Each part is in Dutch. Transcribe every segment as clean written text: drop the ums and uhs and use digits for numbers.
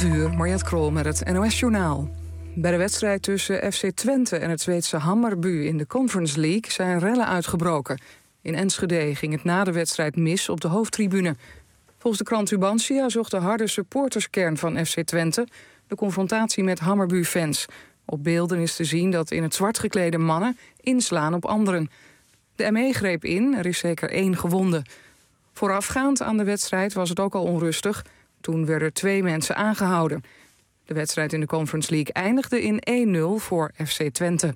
11:00, Mariette Krol met het NOS-journaal. Bij de wedstrijd tussen FC Twente en het Zweedse Hammarby in de Conference League zijn rellen uitgebroken. In Enschede ging het na de wedstrijd mis op de hoofdtribune. Volgens de krant Tubantia zocht de harde supporterskern van FC Twente de confrontatie met Hammarby-fans. Op beelden is te zien dat in het zwart geklede mannen inslaan op anderen. De ME greep in, er is zeker 1 gewonde. Voorafgaand aan de wedstrijd was het ook al onrustig. Toen werden 2 mensen aangehouden. De wedstrijd in de Conference League eindigde in 1-0 voor FC Twente.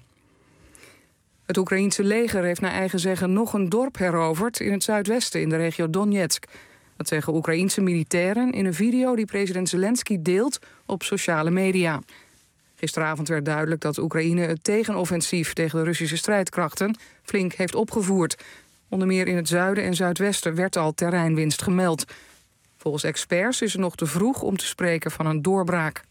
Het Oekraïense leger heeft naar eigen zeggen nog een dorp heroverd in het zuidwesten in de regio Donetsk. Dat zeggen Oekraïense militairen in een video die president Zelensky deelt op sociale media. Gisteravond werd duidelijk dat Oekraïne het tegenoffensief tegen de Russische strijdkrachten flink heeft opgevoerd. Onder meer in het zuiden en zuidwesten werd al terreinwinst gemeld. Volgens experts is het nog te vroeg om te spreken van een doorbraak.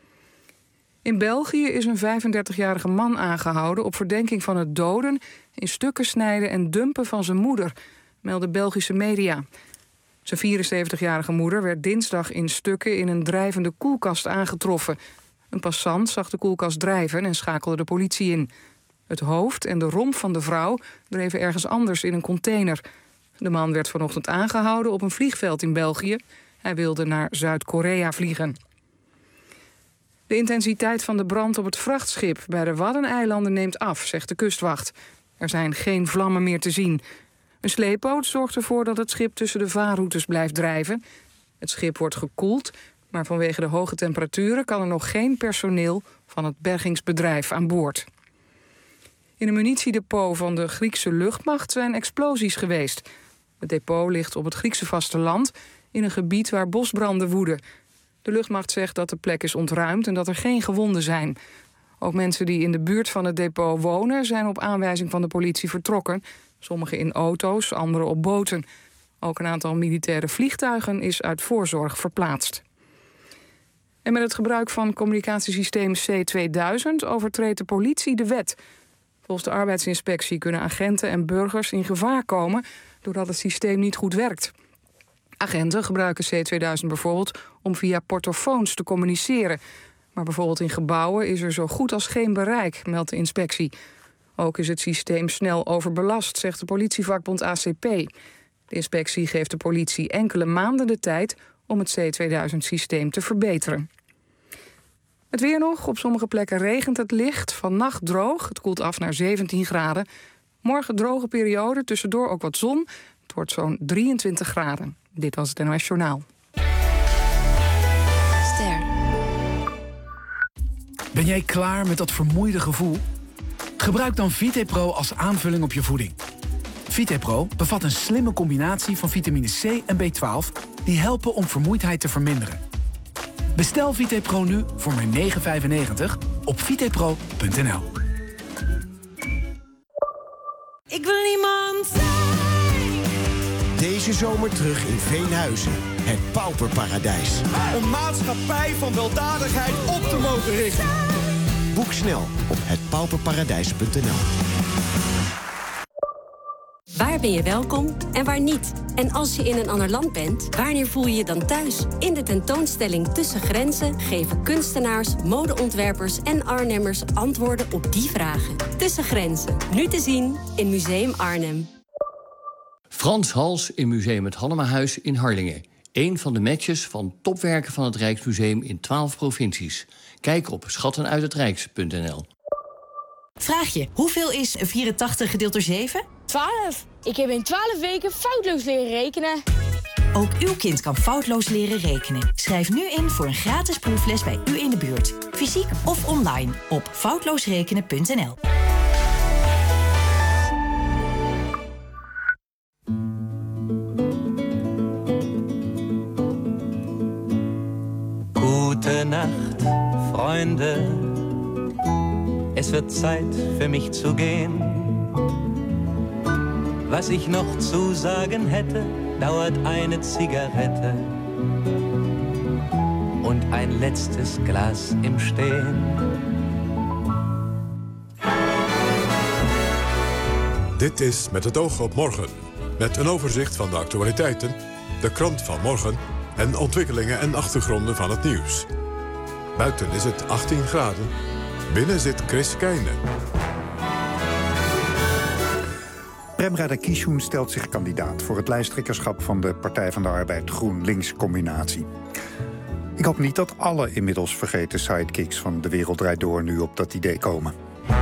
In België is een 35-jarige man aangehouden op verdenking van het doden, in stukken snijden en dumpen van zijn moeder, melden Belgische media. Zijn 74-jarige moeder werd dinsdag in stukken in een drijvende koelkast aangetroffen. Een passant zag de koelkast drijven en schakelde de politie in. Het hoofd en de romp van de vrouw dreven ergens anders in een container. De man werd vanochtend aangehouden op een vliegveld in België. Hij wilde naar Zuid-Korea vliegen. De intensiteit van de brand op het vrachtschip bij de Waddeneilanden neemt af, zegt de kustwacht. Er zijn geen vlammen meer te zien. Een sleepboot zorgt ervoor dat het schip tussen de vaarroutes blijft drijven. Het schip wordt gekoeld, maar vanwege de hoge temperaturen kan er nog geen personeel van het bergingsbedrijf aan boord. In een munitiedepot van de Griekse luchtmacht zijn explosies geweest. Het depot ligt op het Griekse vasteland in een gebied waar bosbranden woeden. De luchtmacht zegt dat de plek is ontruimd en dat er geen gewonden zijn. Ook mensen die in de buurt van het depot wonen zijn op aanwijzing van de politie vertrokken. Sommigen in auto's, anderen op boten. Ook een aantal militaire vliegtuigen is uit voorzorg verplaatst. En met het gebruik van communicatiesysteem C2000 overtreedt de politie de wet. Volgens de arbeidsinspectie kunnen agenten en burgers in gevaar komen doordat het systeem niet goed werkt. Agenten gebruiken C2000 bijvoorbeeld om via portofoons te communiceren. Maar bijvoorbeeld in gebouwen is er zo goed als geen bereik, meldt de inspectie. Ook is het systeem snel overbelast, zegt de politievakbond ACP. De inspectie geeft de politie enkele maanden de tijd om het C2000-systeem te verbeteren. Het weer nog. Op sommige plekken regent het licht. Vannacht droog. Het koelt af naar 17 graden. Morgen droge periode. Tussendoor ook wat zon. Het wordt zo'n 23 graden. Dit was het NOS Journaal. Ster. Ben jij klaar met dat vermoeide gevoel? Gebruik dan VitePro als aanvulling op je voeding. VitePro bevat een slimme combinatie van vitamine C en B12... die helpen om vermoeidheid te verminderen. Bestel VitePro nu voor maar €9,95 op vitepro.nl. Ik wil niemand. Deze zomer terug in Veenhuizen. Het pauperparadijs. Een maatschappij van weldadigheid op te mogen richten. Boek snel op hetpauperparadijs.nl. Waar ben je welkom en waar niet? En als je in een ander land bent, wanneer voel je je dan thuis? In de tentoonstelling Tussen Grenzen geven kunstenaars, modeontwerpers en Arnhemmers antwoorden op die vragen. Tussen Grenzen, nu te zien in Museum Arnhem. Frans Hals in Museum het Hannemahuis in Harlingen. Een van de matches van topwerken van het Rijksmuseum in 12 provincies. Kijk op schattenuithetrijks.nl. Vraag je, hoeveel is 84 gedeeld door 7? 12. Ik heb in 12 weken foutloos leren rekenen. Ook uw kind kan foutloos leren rekenen. Schrijf nu in voor een gratis proefles bij u in de buurt. Fysiek of online op foutloosrekenen.nl. Gute Nacht, Freunde. Es wird Zeit für mich zu gehen. Was ich noch zu sagen hätte, dauert eine Zigarette und ein letztes Glas im Stehen. Dit is Met het oog op morgen. Met een overzicht van de actualiteiten, de krant van morgen en ontwikkelingen en achtergronden van het nieuws. Buiten is het 18 graden. Binnen zit Chris Keijnen. Prem Radakishun stelt zich kandidaat voor het lijsttrekkerschap van de Partij van de Arbeid GroenLinks-combinatie. Ik hoop niet dat alle inmiddels vergeten sidekicks van De Wereld Draait Door nu op dat idee komen.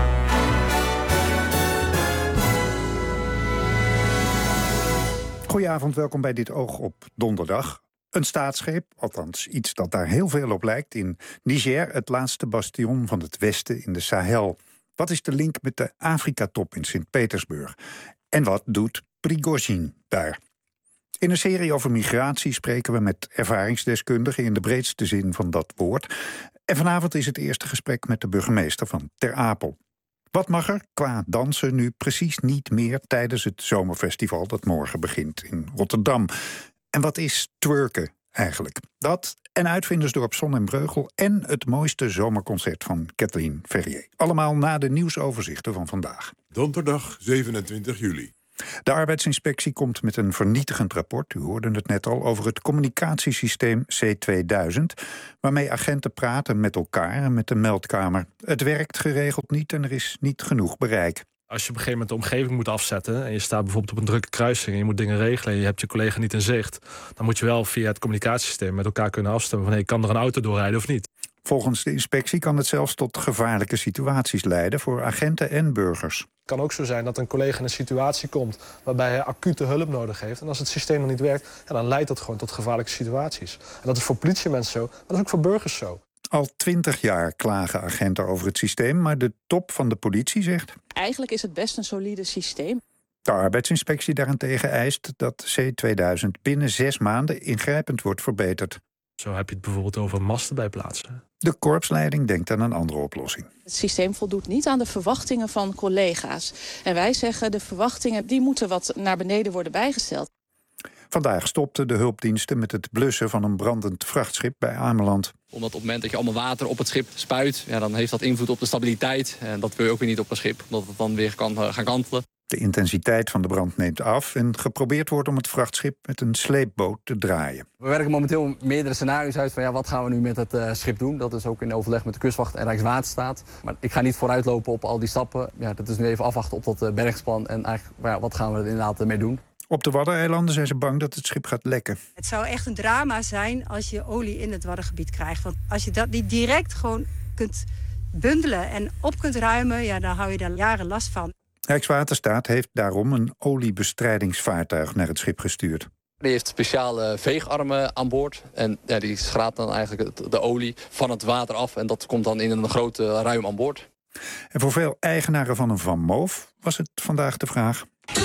Goedenavond, welkom bij Dit Oog op donderdag. Een staatsgreep, althans iets dat daar heel veel op lijkt, in Niger, het laatste bastion van het Westen in de Sahel. Wat is de link met de Afrika-top in Sint-Petersburg? En wat doet Prigozhin daar? In een serie over migratie spreken we met ervaringsdeskundigen in de breedste zin van dat woord. En vanavond is het eerste gesprek met de burgemeester van Ter Apel. Wat mag er qua dansen nu precies niet meer tijdens het zomerfestival dat morgen begint in Rotterdam? En wat is twerken eigenlijk? Dat en Uitvindersdorp Zon en Breugel en het mooiste zomerconcert van Kathleen Ferrier. Allemaal na de nieuwsoverzichten van vandaag. Donderdag 27 juli. De arbeidsinspectie komt met een vernietigend rapport, u hoorde het net al, over het communicatiesysteem C2000, waarmee agenten praten met elkaar en met de meldkamer. Het werkt geregeld niet en er is niet genoeg bereik. Als je op een gegeven moment de omgeving moet afzetten en je staat bijvoorbeeld op een drukke kruising en je moet dingen regelen en je hebt je collega niet in zicht, dan moet je wel via het communicatiesysteem met elkaar kunnen afstemmen van kan er een auto doorrijden of niet. Volgens de inspectie kan het zelfs tot gevaarlijke situaties leiden voor agenten en burgers. Het kan ook zo zijn dat een collega in een situatie komt waarbij hij acute hulp nodig heeft. En als het systeem dan niet werkt, dan leidt dat gewoon tot gevaarlijke situaties. En dat is voor politiemensen zo, maar dat is ook voor burgers zo. Al 20 jaar klagen agenten over het systeem, maar de top van de politie zegt: eigenlijk is het best een solide systeem. De arbeidsinspectie daarentegen eist dat C2000 binnen 6 maanden ingrijpend wordt verbeterd. Zo heb je het bijvoorbeeld over masten bij plaatsen. De korpsleiding denkt aan een andere oplossing. Het systeem voldoet niet aan de verwachtingen van collega's. En wij zeggen de verwachtingen die moeten wat naar beneden worden bijgesteld. Vandaag stopten de hulpdiensten met het blussen van een brandend vrachtschip bij Ameland. Omdat op het moment dat je allemaal water op het schip spuit, dan heeft dat invloed op de stabiliteit. En dat wil je ook weer niet op een schip, omdat het dan weer kan gaan kantelen. De intensiteit van de brand neemt af en geprobeerd wordt om het vrachtschip met een sleepboot te draaien. We werken momenteel meerdere scenario's uit van wat gaan we nu met het schip doen. Dat is ook in overleg met de Kustwacht en Rijkswaterstaat. Maar ik ga niet vooruitlopen op al die stappen. Dat is nu even afwachten op dat bergingsplan en eigenlijk wat gaan we er inderdaad mee doen. Op de Waddeneilanden zijn ze bang dat het schip gaat lekken. Het zou echt een drama zijn als je olie in het Waddengebied krijgt. Want als je dat niet direct gewoon kunt bundelen en op kunt ruimen, dan hou je daar jaren last van. Rijkswaterstaat heeft daarom een oliebestrijdingsvaartuig naar het schip gestuurd. Die heeft speciale veegarmen aan boord. En die schraapt dan eigenlijk de olie van het water af. En dat komt dan in een grote ruim aan boord. En voor veel eigenaren van een Van Moof was het vandaag de vraag: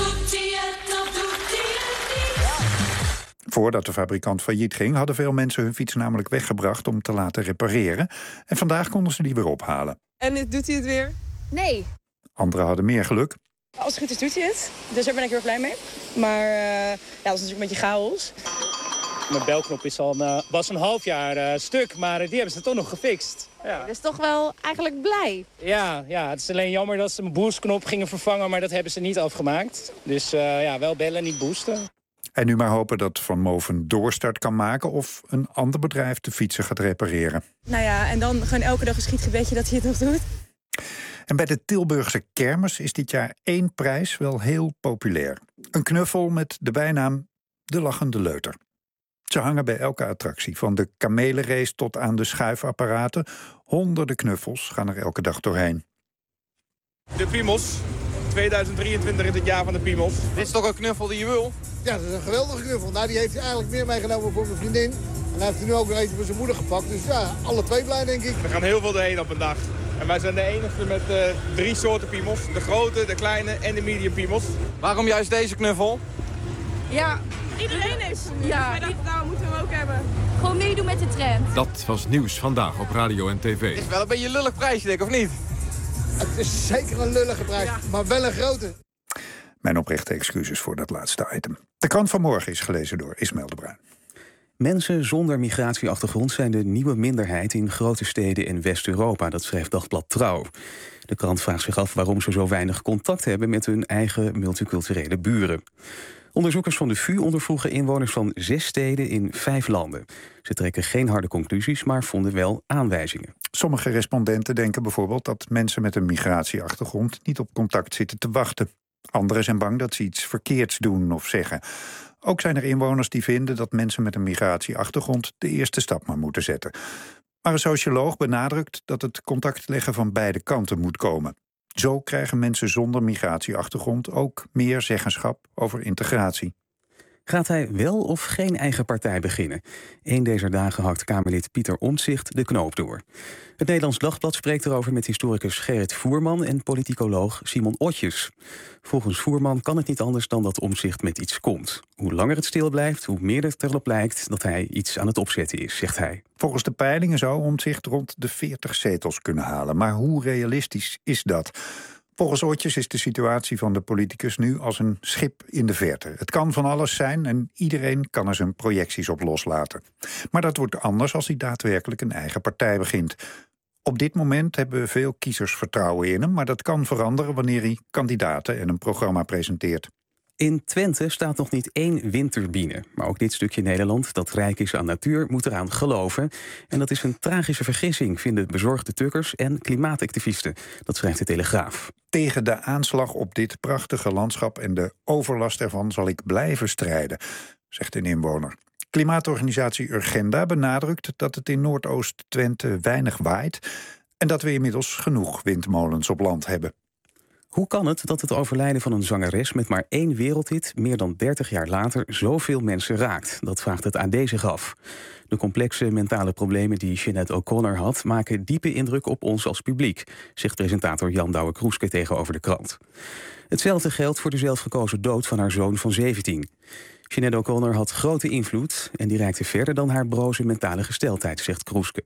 voordat de fabrikant failliet ging, hadden veel mensen hun fiets namelijk weggebracht om te laten repareren. En vandaag konden ze die weer ophalen. En doet hij het weer? Nee. Anderen hadden meer geluk. Als het goed is, doet hij het. Dus daar ben ik heel erg blij mee. Maar dat is natuurlijk een beetje chaos. Mijn belknop was een half jaar stuk, maar die hebben ze toch nog gefixt. Ja. Dat is toch wel eigenlijk blij. Ja, het is alleen jammer dat ze mijn boostknop gingen vervangen, maar dat hebben ze niet afgemaakt. Dus wel bellen, niet boosten. En nu maar hopen dat Van Moof een doorstart kan maken of een ander bedrijf de fietsen gaat repareren. Nou ja, en dan gewoon elke dag een schietgebedje dat hij het nog doet. En bij de Tilburgse kermis is dit jaar 1 prijs wel heel populair. Een knuffel met de bijnaam De Lachende Leuter. Ze hangen bij elke attractie, van de kamelenrace tot aan de schuifapparaten. Honderden knuffels gaan er elke dag doorheen. De Piemels. 2023 is het jaar van de Piemels. Dit is toch een knuffel die je wil? Ja, dat is een geweldige knuffel. Nou, die heeft hij eigenlijk meer meegenomen voor mijn vriendin. En hij heeft er nu ook nog eentje voor zijn moeder gepakt. Dus ja, alle 2 blij, denk ik. Er gaan heel veel doorheen op een dag. En wij zijn de enige met 3 soorten piemels. De grote, de kleine en de medium piemels. Waarom juist deze knuffel? Ja, iedereen is. Ja, nou moeten we hem ook hebben. Gewoon meedoen met de trend. Dat was nieuws vandaag op radio en tv. Het is wel een beetje een lullig prijsje, denk ik, of niet? Het is zeker een lullige prijs, maar wel een grote. Mijn oprechte excuses voor dat laatste item. De krant van morgen is gelezen door Ismaël de Bruin. Mensen zonder migratieachtergrond zijn de nieuwe minderheid in grote steden in West-Europa. Dat schrijft Dagblad Trouw. De krant vraagt zich af waarom ze zo weinig contact hebben met hun eigen multiculturele buren. Onderzoekers van de VU ondervroegen inwoners van 6 steden in 5 landen. Ze trekken geen harde conclusies, maar vonden wel aanwijzingen. Sommige respondenten denken bijvoorbeeld dat mensen met een migratieachtergrond niet op contact zitten te wachten. Anderen zijn bang dat ze iets verkeerds doen of zeggen. Ook zijn er inwoners die vinden dat mensen met een migratieachtergrond de eerste stap maar moeten zetten. Maar een socioloog benadrukt dat het contact leggen van beide kanten moet komen. Zo krijgen mensen zonder migratieachtergrond ook meer zeggenschap over integratie. Gaat hij wel of geen eigen partij beginnen? Een deze dagen hakt Kamerlid Pieter Omtzigt de knoop door. Het Nederlands Dagblad spreekt erover met historicus Gerrit Voerman en politicoloog Simon Otjes. Volgens Voerman kan het niet anders dan dat Omtzigt met iets komt. Hoe langer het stil blijft, hoe meer het erop lijkt dat hij iets aan het opzetten is, zegt hij. Volgens de peilingen zou Omtzigt rond de 40 zetels kunnen halen. Maar hoe realistisch is dat? Volgens Otjes is de situatie van de politicus nu als een schip in de verte. Het kan van alles zijn en iedereen kan er zijn projecties op loslaten. Maar dat wordt anders als hij daadwerkelijk een eigen partij begint. Op dit moment hebben veel kiezers vertrouwen in hem, maar dat kan veranderen wanneer hij kandidaten en een programma presenteert. In Twente staat nog niet 1 windturbine. Maar ook dit stukje Nederland, dat rijk is aan natuur, moet eraan geloven. En dat is een tragische vergissing, vinden bezorgde tukkers en klimaatactivisten. Dat schrijft de Telegraaf. Tegen de aanslag op dit prachtige landschap en de overlast ervan zal ik blijven strijden, zegt een inwoner. Klimaatorganisatie Urgenda benadrukt dat het in Noordoost-Twente weinig waait en dat we inmiddels genoeg windmolens op land hebben. Hoe kan het dat het overlijden van een zangeres met maar 1 wereldhit meer dan 30 jaar later zoveel mensen raakt? Dat vraagt het AD zich af. De complexe mentale problemen die Sinead O'Connor had maken diepe indruk op ons als publiek, zegt presentator Jan Douwe-Kroeske tegenover de krant. Hetzelfde geldt voor de zelfgekozen dood van haar zoon van 17. Sinead O'Connor had grote invloed en die reikte verder dan haar broze mentale gesteldheid, zegt Kroeske.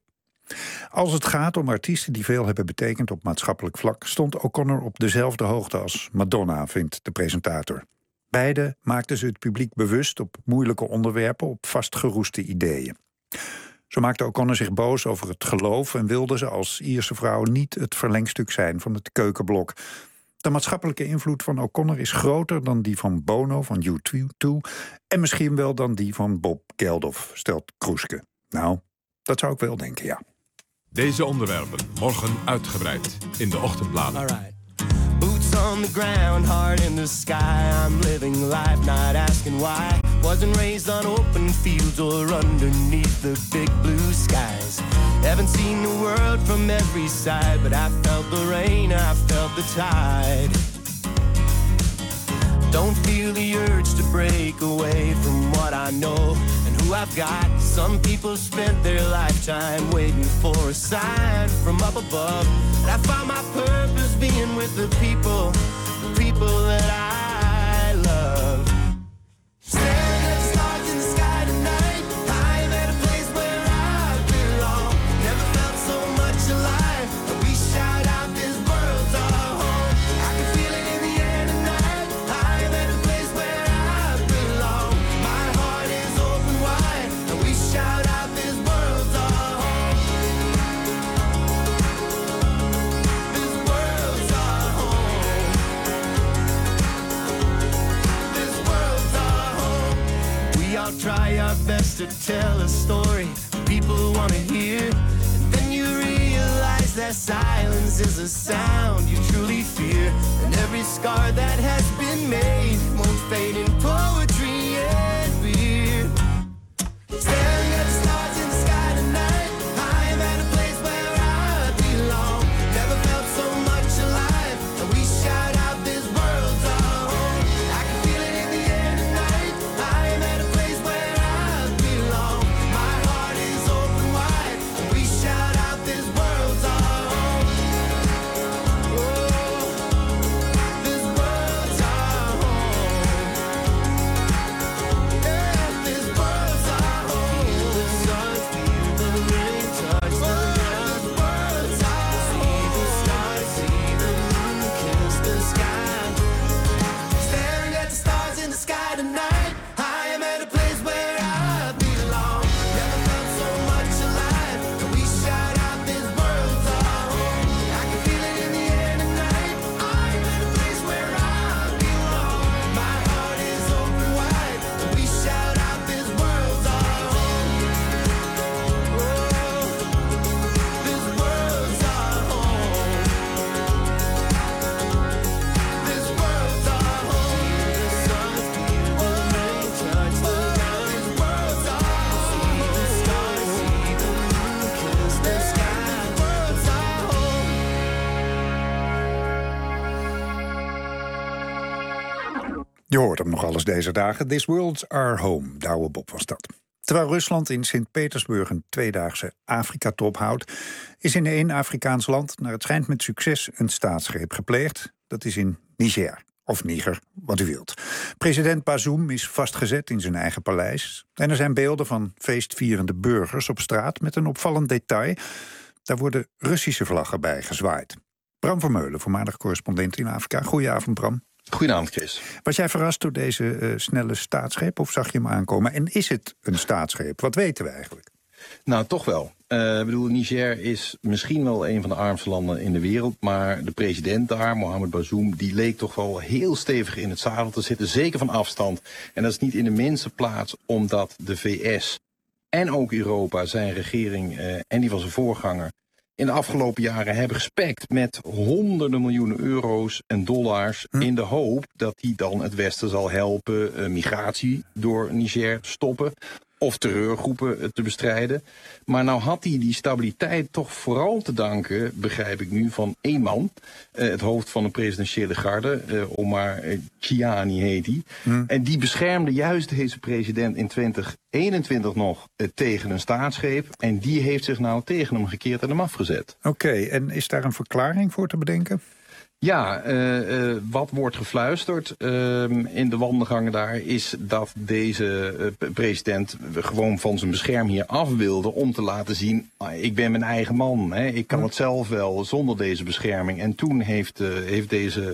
Als het gaat om artiesten die veel hebben betekend op maatschappelijk vlak, stond O'Connor op dezelfde hoogte als Madonna, vindt de presentator. Beide maakten ze het publiek bewust op moeilijke onderwerpen, op vastgeroeste ideeën. Zo maakte O'Connor zich boos over het geloof en wilde ze als Ierse vrouw niet het verlengstuk zijn van het keukenblok. De maatschappelijke invloed van O'Connor is groter dan die van Bono, van U2 en misschien wel dan die van Bob Geldof, stelt Kroeske. Nou, dat zou ik wel denken, ja. Deze onderwerpen morgen uitgebreid in de ochtendbladen. Alright. Boots on the ground, heart in the sky. I'm living life, not asking why. Wasn't raised on open fields or underneath the big blue skies. Haven't seen the world from every side, but I felt the rain, I felt the tide. Don't feel the urge to break away from what I know and who I've got. Some people spent their lifetime waiting for a sign from up above. But I found my purpose being with the people that I love. Staring at the stars in the sky tonight, I'm at a place where I belong. Never felt so much alive. We shout out this world's our home. I can feel it in the air tonight. I'm at a place where I belong. My heart is open wide, and we shout out this world's our home. This world's our home. This world's our home. We all try our best to tell a story people want to hear, and then you realize that silence is a sound you truly fear, and every scar that has been made won't fade in poetry and beer. Staring at the stars in the sky tonight, I'm at a place where I belong. Never felt so much alive, and we shout out this world's our home. I can feel it in the air tonight. I'm at a place where I belong. My heart is open wide, and we shout out this world's our home. Oh, this world's our home. Je hoort hem nog alles deze dagen. This World's Our Home, Douwe Bob was dat. Terwijl Rusland in Sint-Petersburg een tweedaagse Afrika-top houdt, is in één Afrikaans land, naar het schijnt met succes, een staatsgreep gepleegd. Dat is in Niger. Of Niger, wat u wilt. President Bazoum is vastgezet in zijn eigen paleis. En er zijn beelden van feestvierende burgers op straat met een opvallend detail. Daar worden Russische vlaggen bij gezwaaid. Bram Vermeulen, voormalig correspondent in Afrika. Goedenavond, Bram. Goedenavond, Chris. Was jij verrast door deze snelle staatsgreep of zag je hem aankomen? En is het een staatsgreep? Wat weten we eigenlijk? Nou, toch wel. Niger is misschien wel een van de armste landen in de wereld, maar de president daar, Mohamed Bazoum, die leek toch wel heel stevig in het zadel te zitten, zeker van afstand. En dat is niet in de minste plaats omdat de VS en ook Europa, zijn regering en die van zijn voorganger, in de afgelopen jaren hebben gespekt met honderden miljoenen euro's en dollars in de hoop dat die dan het Westen zal helpen migratie door Niger te stoppen of terreurgroepen te bestrijden. Maar nou had hij die stabiliteit toch vooral te danken, begrijp ik nu, van één man. Het hoofd van de presidentiële garde, Omar Chiani heet hij. En die beschermde juist deze president in 2021 nog tegen een staatsgreep. En die heeft zich nou tegen hem gekeerd en hem afgezet. Oké, en is daar een verklaring voor te bedenken? Ja, wat wordt gefluisterd in de wandelgangen daar is dat deze president gewoon van zijn beschermheer af wilde om te laten zien, ik ben mijn eigen man, hè, ik kan het zelf wel zonder deze bescherming. En toen heeft deze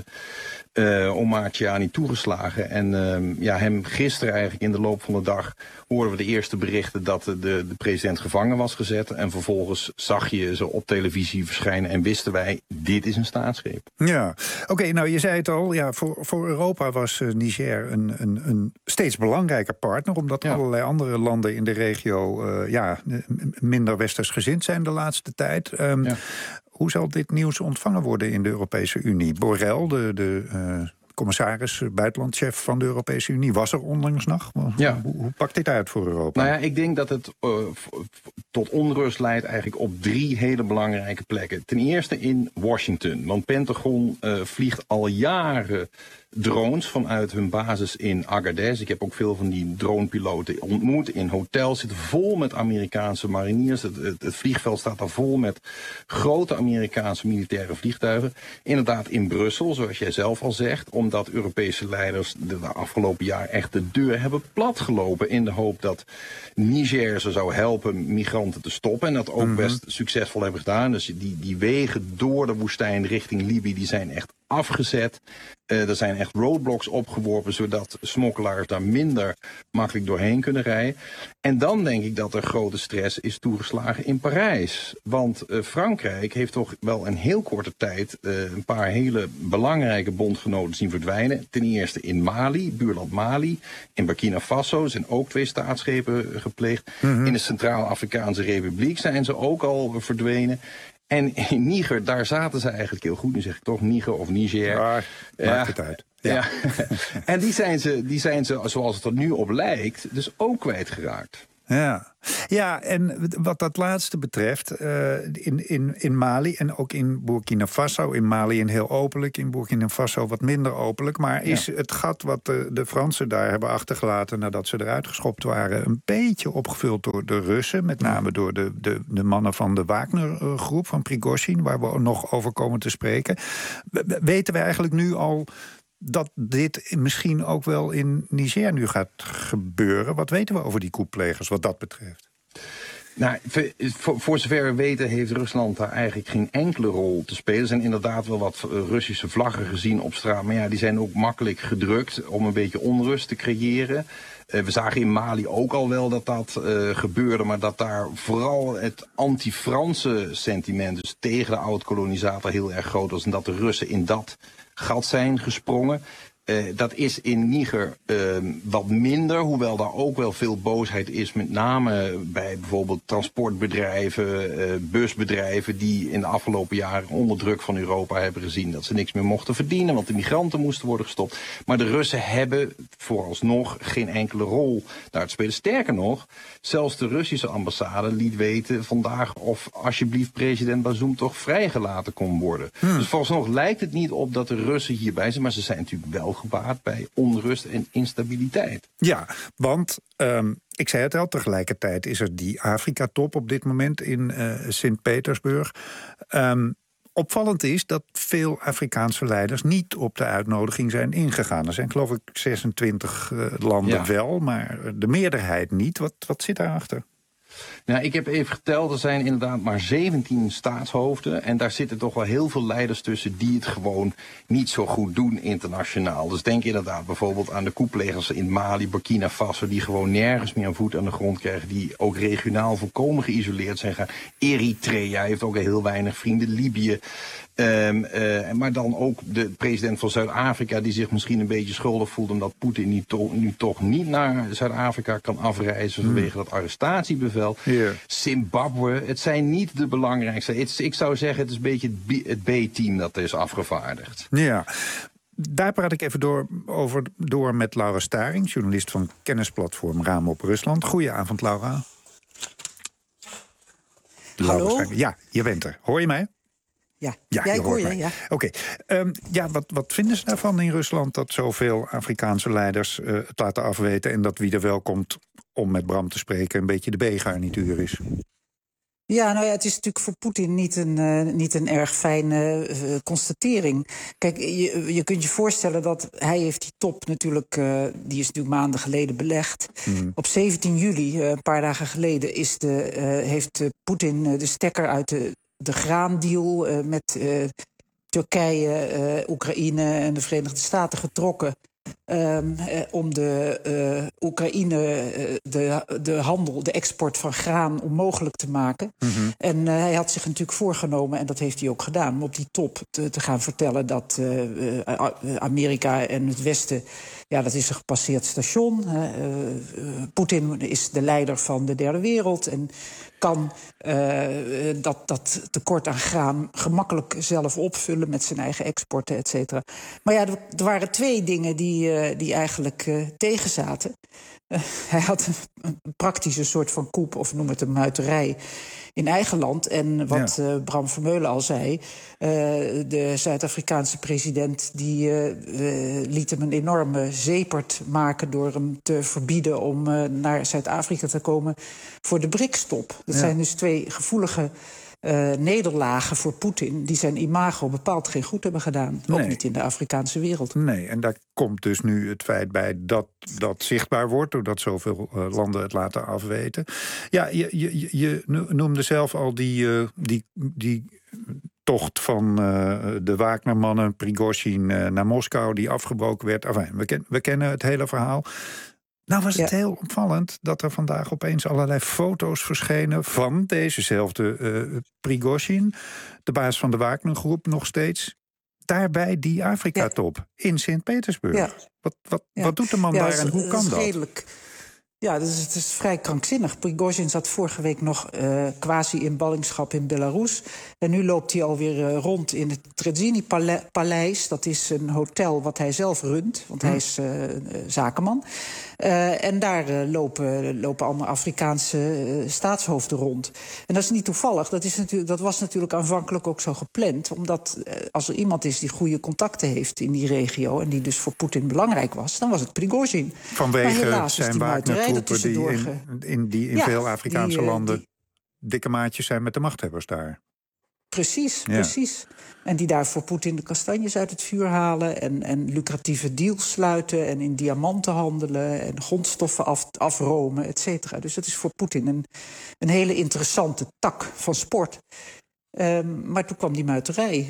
Omar Chiani toegeslagen en hem gisteren eigenlijk in de loop van de dag hoorden we de eerste berichten dat de president gevangen was gezet en vervolgens zag je ze op televisie verschijnen en wisten wij, dit is een staatsgreep. Ja, oké, nou je zei het al, ja, voor Europa was Niger een steeds belangrijker partner, omdat allerlei andere landen in de regio minder westers gezind zijn de laatste tijd. Hoe zal dit nieuws ontvangen worden in de Europese Unie? Borrell, de commissaris, buitenlandchef van de Europese Unie, was er onlangs nog. Hoe pakt dit uit voor Europa? Nou ja, ik denk dat het tot onrust leidt eigenlijk op 3 hele belangrijke plekken. Ten eerste in Washington, want Pentagon vliegt al jaren drones vanuit hun basis in Agadez. Ik heb ook veel van die dronepiloten ontmoet. In hotels zitten vol met Amerikaanse mariniers. Het vliegveld staat daar vol met grote Amerikaanse militaire vliegtuigen. Inderdaad in Brussel, zoals jij zelf al zegt, omdat Europese leiders de afgelopen jaar echt de deur hebben platgelopen in de hoop dat Niger ze zou helpen migranten te stoppen. En dat ook best succesvol hebben gedaan. Dus die wegen door de woestijn richting Libië, die zijn echt afgezet. Er zijn echt roadblocks opgeworpen, zodat smokkelaars daar minder makkelijk doorheen kunnen rijden. En dan denk ik dat er grote stress is toegeslagen in Parijs. Want Frankrijk heeft toch wel een heel korte tijd een paar hele belangrijke bondgenoten zien verdwijnen. Ten eerste in Mali, buurland Mali. In Burkina Faso zijn ook 2 staatsgrepen gepleegd. In de Centraal-Afrikaanse Republiek zijn ze ook al verdwenen. En in Niger, daar zaten ze eigenlijk heel goed. Nu zeg ik toch Niger of Niger. Maakt het uit. Ja. En die zijn ze, zoals het er nu op lijkt, dus ook kwijtgeraakt. Ja, en wat dat laatste betreft, in Mali en ook in Burkina Faso, in Mali een heel openlijk, in Burkina Faso wat minder openlijk, maar is het gat wat de Fransen daar hebben achtergelaten nadat ze eruit geschopt waren, een beetje opgevuld door de Russen, met name door de mannen van de Wagner-groep van Prigozhin, waar we nog over komen te spreken. Weten we eigenlijk nu al dat dit misschien ook wel in Niger nu gaat gebeuren? Wat weten we over die coupplegers wat dat betreft? Nou, voor zover we weten heeft Rusland daar eigenlijk geen enkele rol te spelen. Er zijn inderdaad wel wat Russische vlaggen gezien op straat, maar ja, die zijn ook makkelijk gedrukt om een beetje onrust te creëren. We zagen in Mali ook al wel dat gebeurde, maar dat daar vooral het anti-Franse sentiment, dus tegen de oud-kolonisator, heel erg groot was en dat de Russen in dat gat zijn gesprongen. Dat is in Niger wat minder, hoewel daar ook wel veel boosheid is, met name bij bijvoorbeeld transportbedrijven, busbedrijven, die in de afgelopen jaren onder druk van Europa hebben gezien dat ze niks meer mochten verdienen, want de migranten moesten worden gestopt. Maar de Russen hebben vooralsnog geen enkele rol daar te spelen. Sterker nog, zelfs de Russische ambassade liet weten vandaag of alsjeblieft president Bazoum toch vrijgelaten kon worden. Dus vooralsnog lijkt het niet op dat de Russen hierbij zijn, maar ze zijn natuurlijk wel gebaat bij onrust en instabiliteit. Ja, want ik zei het al, tegelijkertijd is er die Afrika-top op dit moment in Sint-Petersburg. Opvallend is dat veel Afrikaanse leiders niet op de uitnodiging zijn ingegaan. Er zijn geloof ik 26 landen wel, maar de meerderheid niet. Wat zit daarachter? Nou, ik heb even geteld, er zijn inderdaad maar 17 staatshoofden. En daar zitten toch wel heel veel leiders tussen die het gewoon niet zo goed doen internationaal. Dus denk inderdaad bijvoorbeeld aan de koeplegers in Mali, Burkina Faso, die gewoon nergens meer een voet aan de grond krijgen. Die ook regionaal volkomen geïsoleerd zijn. Eritrea heeft ook heel weinig vrienden. Libië. Maar dan ook de president van Zuid-Afrika, die zich misschien een beetje schuldig voelt omdat Poetin nu toch niet naar Zuid-Afrika kan afreizen vanwege dat arrestatiebevel. Zimbabwe, het zijn niet de belangrijkste. Ik zou zeggen, het is een beetje het B-team dat is afgevaardigd. Ja. Daar praat ik even door met Laura Staring, journalist van kennisplatform Raam op Rusland. Goedenavond, Laura. Hallo? Ja, je bent er. Hoor je mij? Ja, ik hoor je. Ja. Oké. Wat vinden ze daarvan in Rusland dat zoveel Afrikaanse leiders het laten afweten en dat wie er wel komt, om met Bram te spreken, een beetje de B-garnituur is? Ja, nou ja, het is natuurlijk voor Poetin niet een erg fijne constatering. Kijk, je kunt je voorstellen dat hij heeft die top natuurlijk, die is natuurlijk maanden geleden belegd. Op 17 juli, een paar dagen geleden, heeft Poetin de stekker uit de graandeal met Turkije, Oekraïne en de Verenigde Staten getrokken. Om de Oekraïne de handel, de export van graan onmogelijk te maken. En hij had zich natuurlijk voorgenomen, en dat heeft hij ook gedaan, om op die top te gaan vertellen dat Amerika en het Westen, ja, dat is een gepasseerd station. Poetin is de leider van de derde wereld en kan dat tekort aan graan gemakkelijk zelf opvullen met zijn eigen exporten, et cetera. Maar ja, er waren twee dingen die eigenlijk tegenzaten. Hij had een praktische soort van coup, of noem het een muiterij, in eigen land. En wat Bram Vermeulen al zei, de Zuid-Afrikaanse president die liet hem een enorme zeepert maken door hem te verbieden om naar Zuid-Afrika te komen voor de BRICS-top. Dat zijn dus twee gevoelige nederlagen voor Poetin die zijn imago bepaald geen goed hebben gedaan. Ook niet in de Afrikaanse wereld. Nee, en daar komt dus nu het feit bij dat zichtbaar wordt, doordat zoveel landen het laten afweten. Ja, je noemde zelf al die tocht van de Wagner-mannen, Prigozhin naar Moskou, die afgebroken werd. Enfin, we kennen het hele verhaal. Nou was het heel opvallend dat er vandaag opeens allerlei foto's verschenen van dezezelfde Prigozhin, de baas van de Wagner-groep nog steeds, daarbij die Afrika-top in Sint-Petersburg. Ja. Wat doet de man daar en hoe kan dat? Redelijk. Ja, het is vrij krankzinnig. Prigozhin zat vorige week nog quasi in ballingschap in Belarus. En nu loopt hij alweer rond in het Trezini-paleis. Dat is een hotel wat hij zelf runt, want hij is zakenman. En daar lopen allemaal Afrikaanse staatshoofden rond. En dat is niet toevallig. Dat was natuurlijk aanvankelijk ook zo gepland. Omdat als er iemand is die goede contacten heeft in die regio, en die dus voor Poetin belangrijk was, dan was het Prigozhin. Vanwege zijn Wagner-groepen die in veel Afrikaanse landen dikke maatjes zijn met de machthebbers daar. Precies. En die daar voor Poetin de kastanjes uit het vuur halen en lucratieve deals sluiten en in diamanten handelen en grondstoffen afromen, et cetera. Dus dat is voor Poetin een hele interessante tak van sport. Maar toen kwam die muiterij.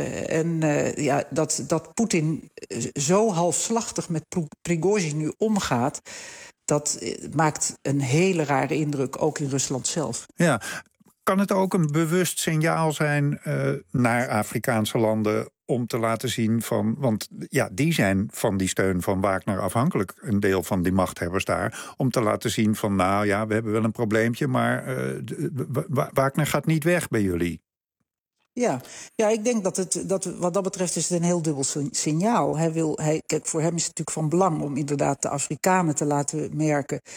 Dat Poetin zo halfslachtig met Prigozhin nu omgaat, dat maakt een hele rare indruk, ook in Rusland zelf. Ja. Kan het ook een bewust signaal zijn naar Afrikaanse landen om te laten zien van, want ja, die zijn van die steun van Wagner afhankelijk, een deel van die machthebbers daar, om te laten zien van, nou ja, we hebben wel een probleempje, maar Wagner gaat niet weg bij jullie. Ja, ik denk dat wat dat betreft is het een heel dubbel signaal. Kijk, voor hem is het natuurlijk van belang om inderdaad de Afrikanen te laten merken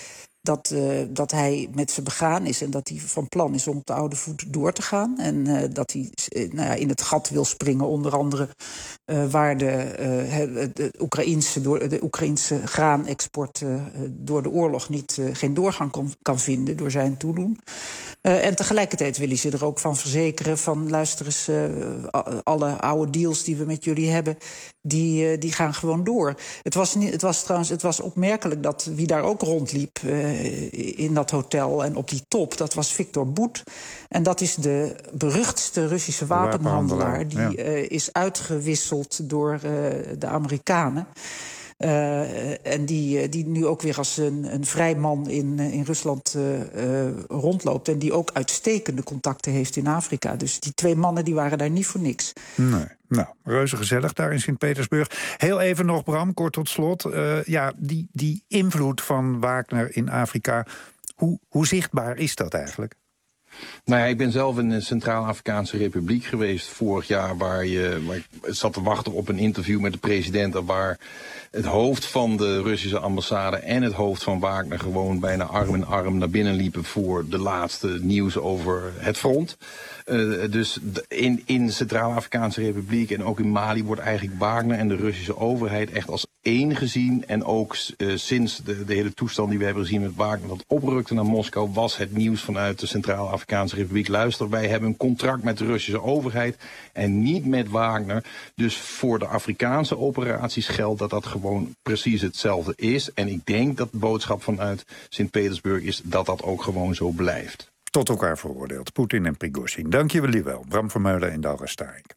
dat hij met ze begaan is en dat hij van plan is om op de oude voet door te gaan. En dat hij in het gat wil springen, onder andere waar de Oekraïense graanexport door de oorlog geen doorgang kan vinden door zijn toedoen. En tegelijkertijd wil hij ze er ook van verzekeren van luister eens, alle oude deals die we met jullie hebben, die gaan gewoon door. Het was opmerkelijk dat wie daar ook rondliep in dat hotel en op die top, dat was Victor Bout. En dat is de beruchtste Russische wapenhandelaar. Die is uitgewisseld door de Amerikanen. En die nu ook weer als een vrij man in Rusland rondloopt. En die ook uitstekende contacten heeft in Afrika. Dus die 2 mannen die waren daar niet voor niks. Nee. Nou, reuze gezellig daar in Sint-Petersburg. Heel even nog, Bram, kort tot slot. Die invloed van Wagner in Afrika, hoe zichtbaar is dat eigenlijk? Nou ja, ik ben zelf in de Centraal-Afrikaanse Republiek geweest vorig jaar, waar ik zat te wachten op een interview met de president, waar het hoofd van de Russische ambassade en het hoofd van Wagner gewoon bijna arm in arm naar binnen liepen voor de laatste nieuws over het front. Dus in de Centraal-Afrikaanse Republiek en ook in Mali wordt eigenlijk Wagner en de Russische overheid echt als één gezien. En ook sinds de hele toestand die we hebben gezien met Wagner dat oprukte naar Moskou, was het nieuws vanuit de Centraal-Afrikaanse Republiek: luister, wij hebben een contract met de Russische overheid en niet met Wagner. Dus voor de Afrikaanse operaties geldt dat gewoon precies hetzelfde is. En ik denk dat de boodschap vanuit Sint-Petersburg is dat dat ook gewoon zo blijft. Tot elkaar veroordeeld, Poetin en Prigozhin. Dank jullie wel, Bram Vermeulen en Dalra Staric.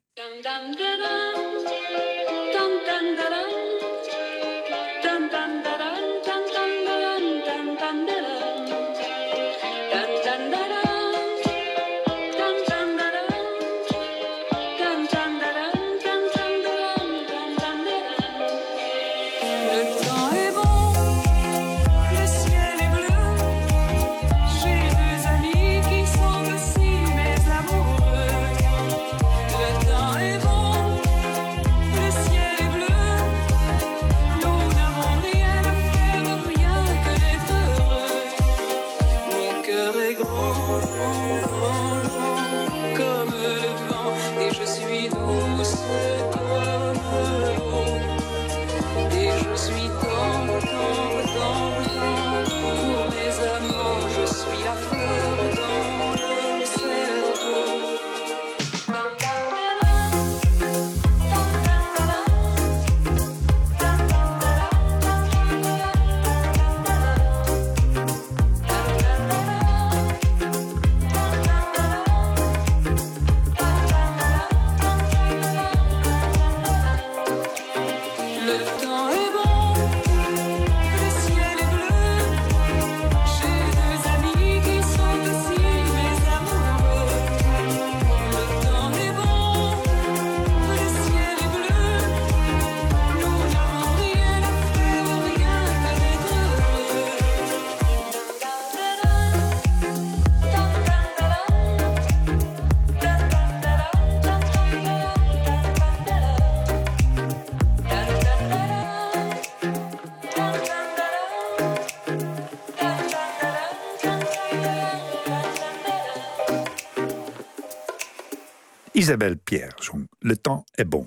Isabelle Pierre zong Le temps est bon.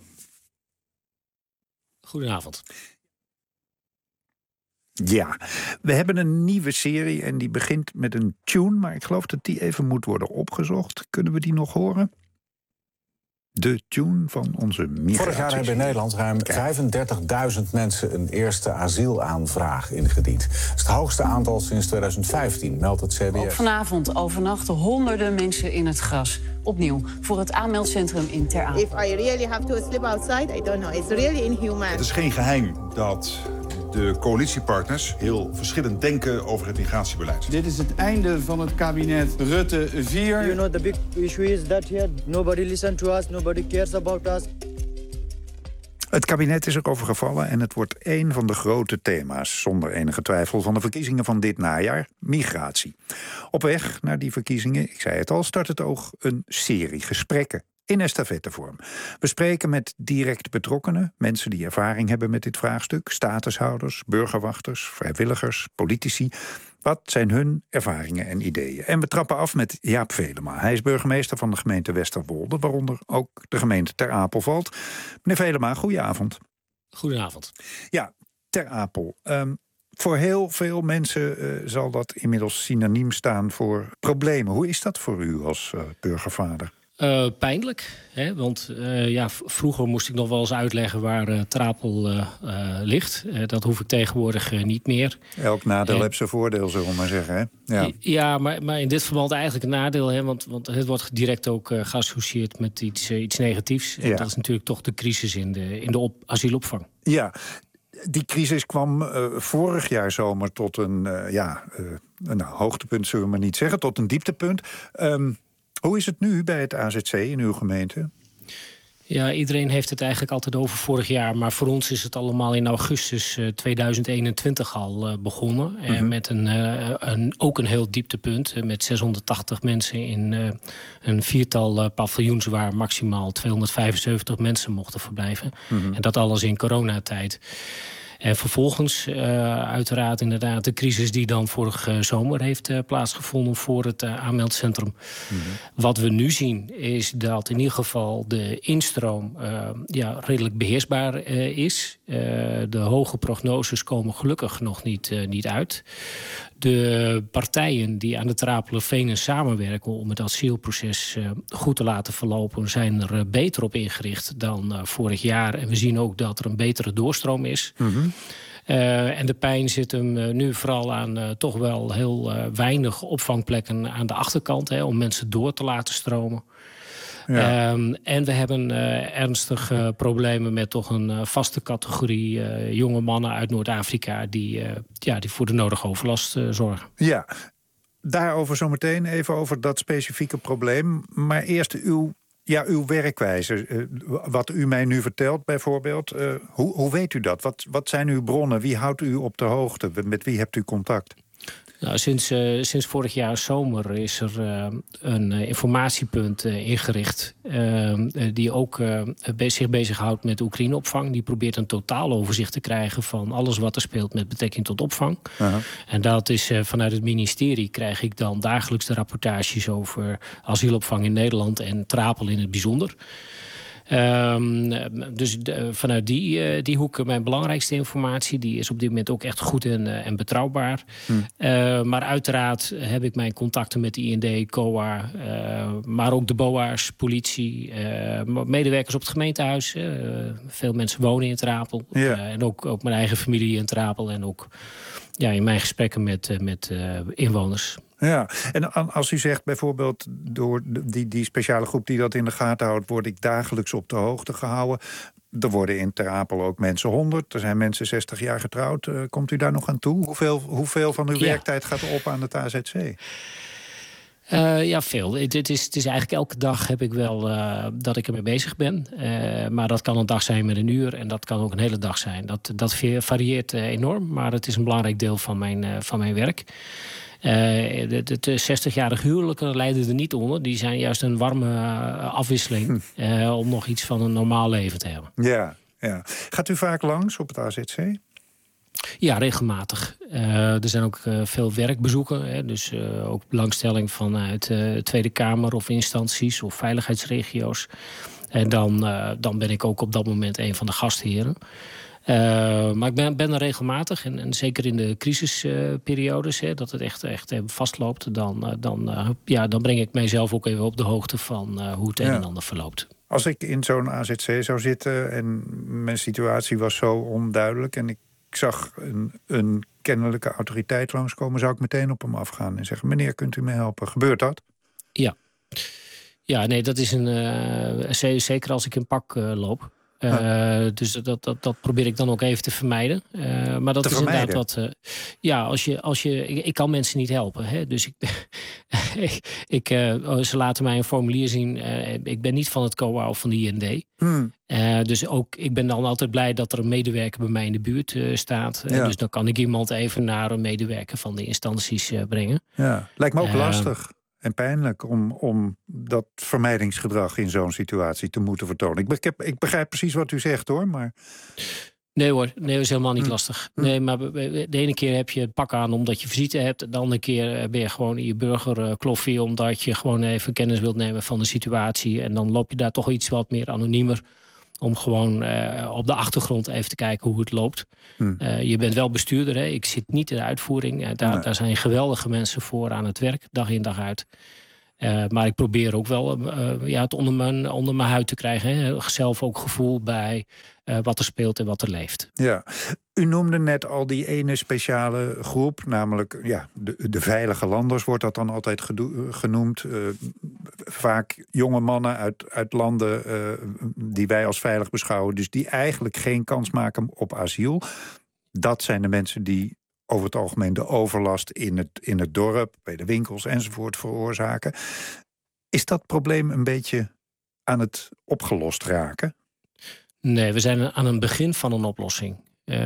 Goedenavond. Ja, we hebben een nieuwe serie en die begint met een tune, maar ik geloof dat die even moet worden opgezocht. Kunnen we die nog horen? De tune van onze migratie. Vorig jaar hebben in Nederland ruim 35.000 mensen een eerste asielaanvraag ingediend. Dat is het hoogste aantal sinds 2015, meldt het CBS. Ook vanavond overnachten honderden mensen in het gras. Opnieuw voor het aanmeldcentrum in Ter Apel. If I really have to sleep outside, I don't know. It's really inhuman. Het is geen geheim dat de coalitiepartners heel verschillend denken over het migratiebeleid. Dit is het einde van het kabinet Rutte 4. You know, the big issue is that here nobody listens to us, nobody cares about us. Het kabinet is erover gevallen en het wordt één van de grote thema's, zonder enige twijfel, van de verkiezingen van dit najaar: migratie. Op weg naar die verkiezingen, ik zei het al, start het oog een serie gesprekken in estafettevorm. We spreken met direct betrokkenen, mensen die ervaring hebben met dit vraagstuk, statushouders, burgerwachters, vrijwilligers, politici. Wat zijn hun ervaringen en ideeën? En we trappen af met Jaap Velema. Hij is burgemeester van de gemeente Westerwolde, waaronder ook de gemeente Ter Apel valt. Meneer Velema, goedenavond. Goedenavond. Ja, Ter Apel. Voor heel veel mensen zal dat inmiddels synoniem staan voor problemen. Hoe is dat voor u als burgervader? Pijnlijk, hè? Want vroeger moest ik nog wel eens uitleggen waar Ter Apel ligt. Dat hoef ik tegenwoordig niet meer. Elk nadeel heeft zijn voordeel, zullen we maar zeggen. Hè? Ja, maar in dit verband eigenlijk een nadeel. Hè? Want het wordt direct ook geassocieerd met iets negatiefs. En dat is natuurlijk toch de crisis in de asielopvang. Ja. Die crisis kwam vorig jaar zomer tot een hoogtepunt, zullen we maar niet zeggen, tot een dieptepunt. Hoe is het nu bij het AZC in uw gemeente? Ja, iedereen heeft het eigenlijk altijd over vorig jaar. Maar voor ons is het allemaal in augustus 2021 al begonnen. Met ook een heel dieptepunt. Met 680 mensen in een 4-tal paviljoens waar maximaal 275 mensen mochten verblijven. En dat alles in coronatijd. En vervolgens uiteraard inderdaad de crisis die dan vorige zomer heeft plaatsgevonden voor het aanmeldcentrum. Wat we nu zien is dat in ieder geval de instroom redelijk beheersbaar is. De hoge prognoses komen gelukkig nog niet uit. De partijen die aan de Ter Apelervenen samenwerken om het asielproces goed te laten verlopen, zijn er beter op ingericht dan vorig jaar. En we zien ook dat er een betere doorstroom is. En de pijn zit hem nu vooral aan toch wel heel weinig opvangplekken aan de achterkant, om mensen door te laten stromen. Ja. En we hebben ernstige problemen met toch een vaste categorie jonge mannen uit Noord-Afrika die voor de nodige overlast zorgen. Ja, daarover zometeen even over dat specifieke probleem. Maar eerst uw werkwijze. Wat u mij nu vertelt bijvoorbeeld. Hoe weet u dat? Wat zijn uw bronnen? Wie houdt u op de hoogte? Met wie hebt u contact? Nou, sinds vorig jaar zomer is er een informatiepunt ingericht die ook zich bezighoudt met Oekraïneopvang. Die probeert een totaaloverzicht te krijgen van alles wat er speelt met betrekking tot opvang. En dat is vanuit het ministerie krijg ik dan dagelijks de rapportages over asielopvang in Nederland en Ter Apel in het bijzonder. Dus vanuit die hoek mijn belangrijkste informatie. Die is op dit moment ook echt goed en betrouwbaar. Maar uiteraard heb ik mijn contacten met de IND, COA, maar ook de BOA's, politie, medewerkers op het gemeentehuis. Veel mensen wonen in Ter Apel. En ook mijn eigen familie in Ter Apel. En ook in mijn gesprekken met inwoners. Ja, en als u zegt bijvoorbeeld door die speciale groep die dat in de gaten houdt, word ik dagelijks op de hoogte gehouden. Er worden in Ter Apel ook mensen 100. Er zijn mensen 60 jaar getrouwd. Komt u daar nog aan toe? Hoeveel van uw werktijd gaat er op aan het AZC? Veel. Het is eigenlijk elke dag heb ik wel dat ik ermee bezig ben. Maar dat kan een dag zijn met een uur en dat kan ook een hele dag zijn. Dat varieert enorm, maar het is een belangrijk deel van mijn werk. De 60-jarige huwelijken lijden er niet onder. Die zijn juist een warme afwisseling om nog iets van een normaal leven te hebben. Ja. Gaat u vaak langs op het AZC? Ja, regelmatig. Er zijn ook veel werkbezoeken. Dus ook belangstelling vanuit Tweede Kamer of instanties of veiligheidsregio's. En dan ben ik ook op dat moment een van de gastheren. Maar ik ben er regelmatig. En zeker in de crisisperiodes, dat het echt vastloopt. Dan breng ik mijzelf ook even op de hoogte van hoe het een en ander verloopt. Als ik in zo'n AZC zou zitten en mijn situatie was zo onduidelijk en ik zag een kennelijke autoriteit langskomen, zou ik meteen op hem afgaan en zeggen: meneer, kunt u me helpen? Gebeurt dat? Ja, nee, dat is zeker als ik in pak loop. Dus dat probeer ik dan ook even te vermijden. Maar dat is inderdaad wat. Ik kan mensen niet helpen. Hè? Dus ze laten mij een formulier zien. Ik ben niet van het COA of van de IND. Dus ook, ik ben dan altijd blij dat er een medewerker bij mij in de buurt staat. Dus dan kan ik iemand even naar een medewerker van de instanties brengen. Ja, lijkt me ook lastig. En pijnlijk om dat vermijdingsgedrag in zo'n situatie te moeten vertonen. Ik begrijp precies wat u zegt, hoor. Maar Nee hoor, nee, is helemaal niet lastig. Nee, maar de ene keer heb je het pak aan omdat je visite hebt. De andere keer ben je gewoon in je burgerkloffie omdat je gewoon even kennis wilt nemen van de situatie. En dan loop je daar toch iets wat meer anoniemer. Om gewoon op de achtergrond even te kijken hoe het loopt. Je bent wel bestuurder, hè? Ik zit niet in de uitvoering. Daar zijn geweldige mensen voor aan het werk, dag in dag uit. Maar ik probeer ook wel het onder mijn huid te krijgen. Hè? Zelf ook gevoel bij wat er speelt en wat er leeft. Ja, u noemde net al die ene speciale groep, namelijk de veilige landers wordt dat dan altijd genoemd. Vaak jonge mannen uit landen die wij als veilig beschouwen, dus die eigenlijk geen kans maken op asiel. Dat zijn de mensen die over het algemeen de overlast in het dorp, bij de winkels enzovoort veroorzaken. Is dat probleem een beetje aan het opgelost raken? Nee, we zijn aan een begin van een oplossing.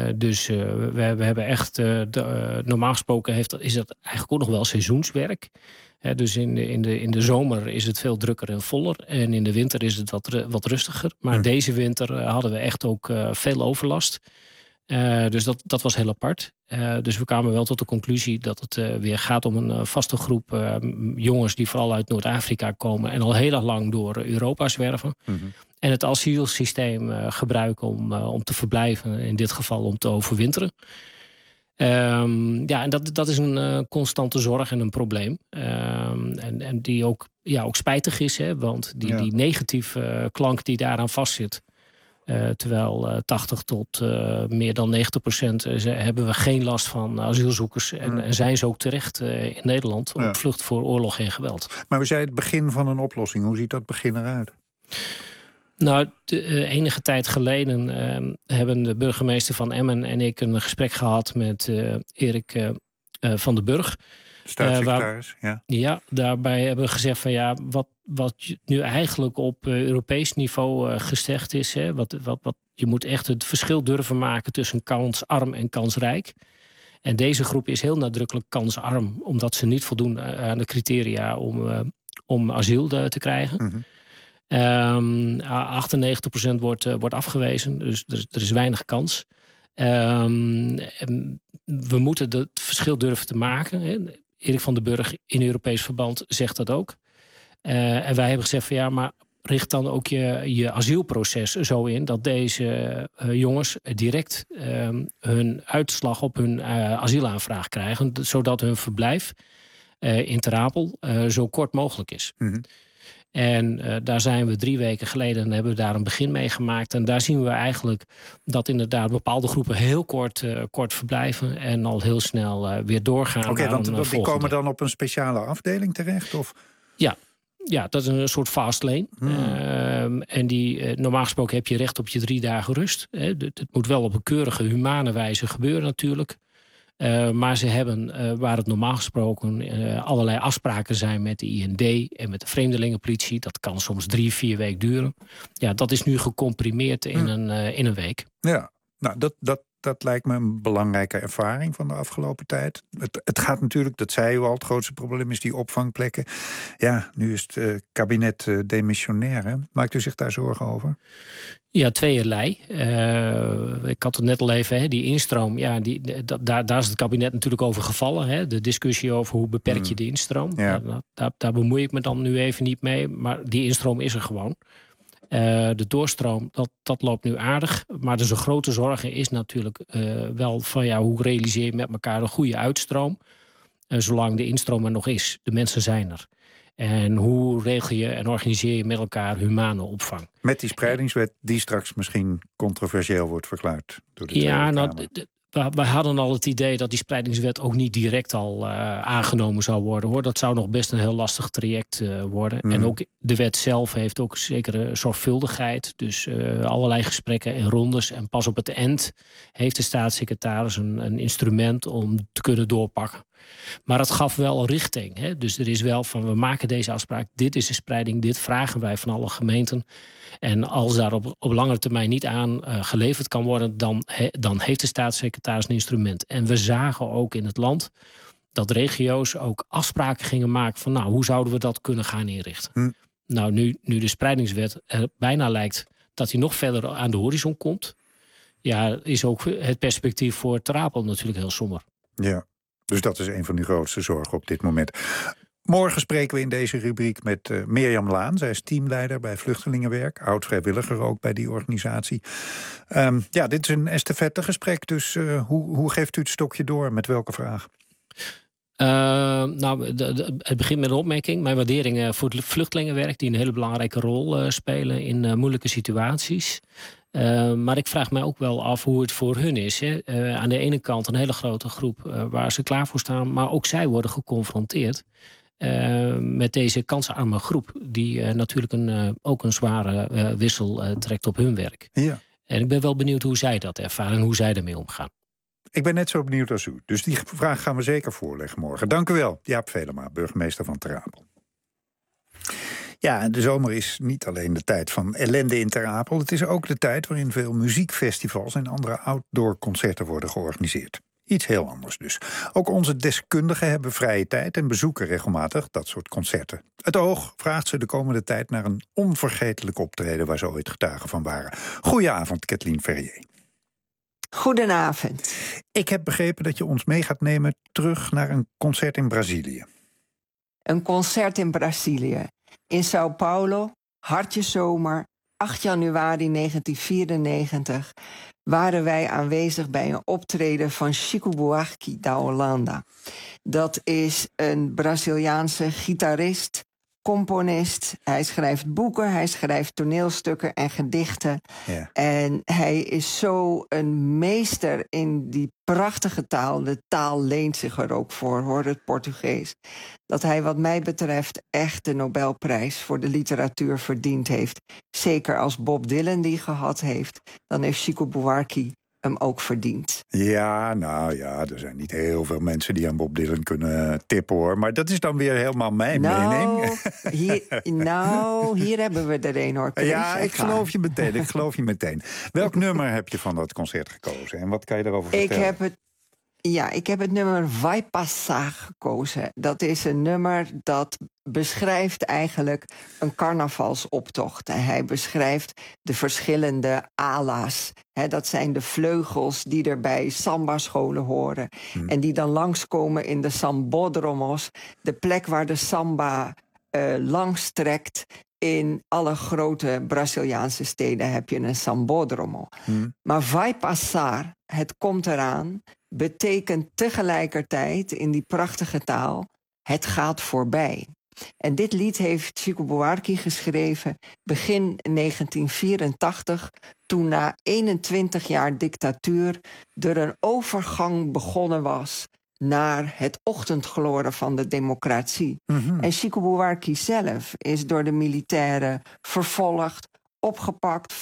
We hebben echt, normaal gesproken is dat eigenlijk ook nog wel seizoenswerk. Dus in de zomer is het veel drukker en voller. En in de winter is het wat rustiger. Maar deze winter hadden we echt ook veel overlast. Dus dat was heel apart. Dus we kwamen wel tot de conclusie dat het weer gaat om een vaste groep jongens die vooral uit Noord-Afrika komen en al heel erg lang door Europa zwerven. En het asielsysteem gebruiken om te verblijven, in dit geval om te overwinteren. En dat is een constante zorg en een probleem. En die ook spijtig is, hè, want die negatieve klank die daaraan vastzit. Terwijl 80 tot meer dan 90% hebben we geen last van asielzoekers. En zijn ze ook terecht in Nederland op vlucht voor oorlog en geweld. Maar we zeiden het begin van een oplossing. Hoe ziet dat begin eruit? Nou, enige tijd geleden hebben de burgemeester van Emmen en ik een gesprek gehad met Erik van den Burg. Staatssecretaris, Ja, daarbij hebben we gezegd van wat nu eigenlijk op Europees niveau gezegd is. Hè, je moet echt het verschil durven maken tussen kansarm en kansrijk. En deze groep is heel nadrukkelijk kansarm, omdat ze niet voldoen aan de criteria om asiel te krijgen. 98% wordt afgewezen, dus er is weinig kans. We moeten het verschil durven te maken. Hè. Erik van den Burg in Europees verband zegt dat ook. En wij hebben gezegd van maar richt dan ook je asielproces zo in dat deze jongens direct hun uitslag op hun asielaanvraag krijgen, zodat hun verblijf in Ter Apel zo kort mogelijk is. En daar zijn we 3 weken geleden en hebben we daar een begin mee gemaakt. En daar zien we eigenlijk dat inderdaad bepaalde groepen heel kort verblijven en al heel snel weer doorgaan. Oké, want die komen dan op een speciale afdeling terecht? Of? Ja, dat is een soort fast lane. En normaal gesproken heb je recht op je 3 dagen rust. Het moet wel op een keurige, humane wijze gebeuren natuurlijk. Maar ze hebben, waar het normaal gesproken allerlei afspraken zijn met de IND en met de vreemdelingenpolitie. Dat kan soms 3-4 weken duren. Ja, dat is nu gecomprimeerd in een week. Ja, nou dat lijkt me een belangrijke ervaring van de afgelopen tijd. Het gaat natuurlijk, dat zei u al, het grootste probleem is die opvangplekken. Ja, nu is het kabinet demissionair. Hè? Maakt u zich daar zorgen over? Ja, tweeërlei. Ik had het net al even, die instroom. Ja, daar is het kabinet natuurlijk over gevallen. Hè? De discussie over hoe beperk je de instroom. Ja. Daar bemoei ik me dan nu even niet mee. Maar die instroom is er gewoon. De doorstroom, dat loopt nu aardig. Maar dus een grote zorg is natuurlijk wel van hoe realiseer je met elkaar een goede uitstroom. Zolang de instroom er nog is. De mensen zijn er. En hoe regel je en organiseer je met elkaar humane opvang? Met die spreidingswet die straks misschien controversieel wordt verklaard door de Tweede Kamer. Wij hadden al het idee dat die spreidingswet ook niet direct al aangenomen zou worden. Hoor. Dat zou nog best een heel lastig traject worden. En ook de wet zelf heeft ook zekere zorgvuldigheid. Dus allerlei gesprekken en rondes. En pas op het eind heeft de staatssecretaris een instrument om te kunnen doorpakken. Maar het gaf wel richting. Hè? Dus er is wel van, we maken deze afspraak. Dit is de spreiding, dit vragen wij van alle gemeenten. En als daar op langere termijn niet aan geleverd kan worden, dan heeft de staatssecretaris een instrument. En we zagen ook in het land dat regio's ook afspraken gingen maken van, hoe zouden we dat kunnen gaan inrichten? Nou, nu de spreidingswet bijna lijkt dat hij nog verder aan de horizon komt. is ook het perspectief voor Ter Apel natuurlijk heel somber. Ja, dus dat is een van die grootste zorgen op dit moment. Morgen spreken we in deze rubriek met Mirjam Laan. Zij is teamleider bij Vluchtelingenwerk. Oud-vrijwilliger ook bij die organisatie. Dit is een estafette gesprek. Dus hoe geeft u het stokje door? Met welke vraag? Het begint met een opmerking. Mijn waardering voor het vluchtelingenwerk, die een hele belangrijke rol spelen in moeilijke situaties. Maar ik vraag mij ook wel af hoe het voor hun is. Hè. Aan de ene kant een hele grote groep waar ze klaar voor staan, maar ook zij worden geconfronteerd met deze kansarme groep, die natuurlijk ook een zware wissel trekt op hun werk. Ja. En ik ben wel benieuwd hoe zij dat ervaren en hoe zij ermee omgaan. Ik ben net zo benieuwd als u. Dus die vraag gaan we zeker voorleggen morgen. Dank u wel, Jaap Velema, burgemeester van Ter Apel. Ja, de zomer is niet alleen de tijd van ellende in Ter Apel. Het is ook de tijd waarin veel muziekfestivals en andere outdoorconcerten worden georganiseerd. Iets heel anders dus. Ook onze deskundigen hebben vrije tijd en bezoeken regelmatig dat soort concerten. Het Oog vraagt ze de komende tijd naar een onvergetelijk optreden waar ze ooit getuigen van waren. Goedenavond, Kathleen Ferrier. Goedenavond. Ik heb begrepen dat je ons mee gaat nemen terug naar een concert in Brazilië. Een concert in Brazilië. In Sao Paulo, hartje zomer, 8 januari 1994... waren wij aanwezig bij een optreden van Chico Buarque da Holanda. Dat is een Braziliaanse gitarist, componist. Hij schrijft boeken, hij schrijft toneelstukken en gedichten. Ja. En hij is zo een meester in die prachtige taal. De taal leent zich er ook voor, hoor, het Portugees. Dat hij wat mij betreft echt de Nobelprijs voor de literatuur verdiend heeft. Zeker als Bob Dylan die gehad heeft, dan heeft Chico Buarque hem ook verdiend. Ja, nou ja, er zijn niet heel veel mensen die aan Bob Dylan kunnen tippen, hoor. Maar dat is dan weer helemaal mijn mening. Hier hebben we er een, hoor. Ja, ik geloof je meteen. Welk nummer heb je van dat concert gekozen? En wat kan je erover vertellen? Ik heb het nummer Vai Passar gekozen. Dat is een nummer dat beschrijft eigenlijk een carnavalsoptocht. Hij beschrijft de verschillende ala's. Dat zijn de vleugels die er bij samba-scholen horen. En die dan langskomen in de sambodromos. De plek waar de samba langs trekt. In alle grote Braziliaanse steden heb je een sambodromo. Maar Vai Passar, het komt eraan, betekent tegelijkertijd in die prachtige taal, het gaat voorbij. En dit lied heeft Chico Buarque geschreven begin 1984... toen na 21 jaar dictatuur er een overgang begonnen was naar het ochtendgloren van de democratie. En Chico Buarque zelf is door de militairen vervolgd, opgepakt,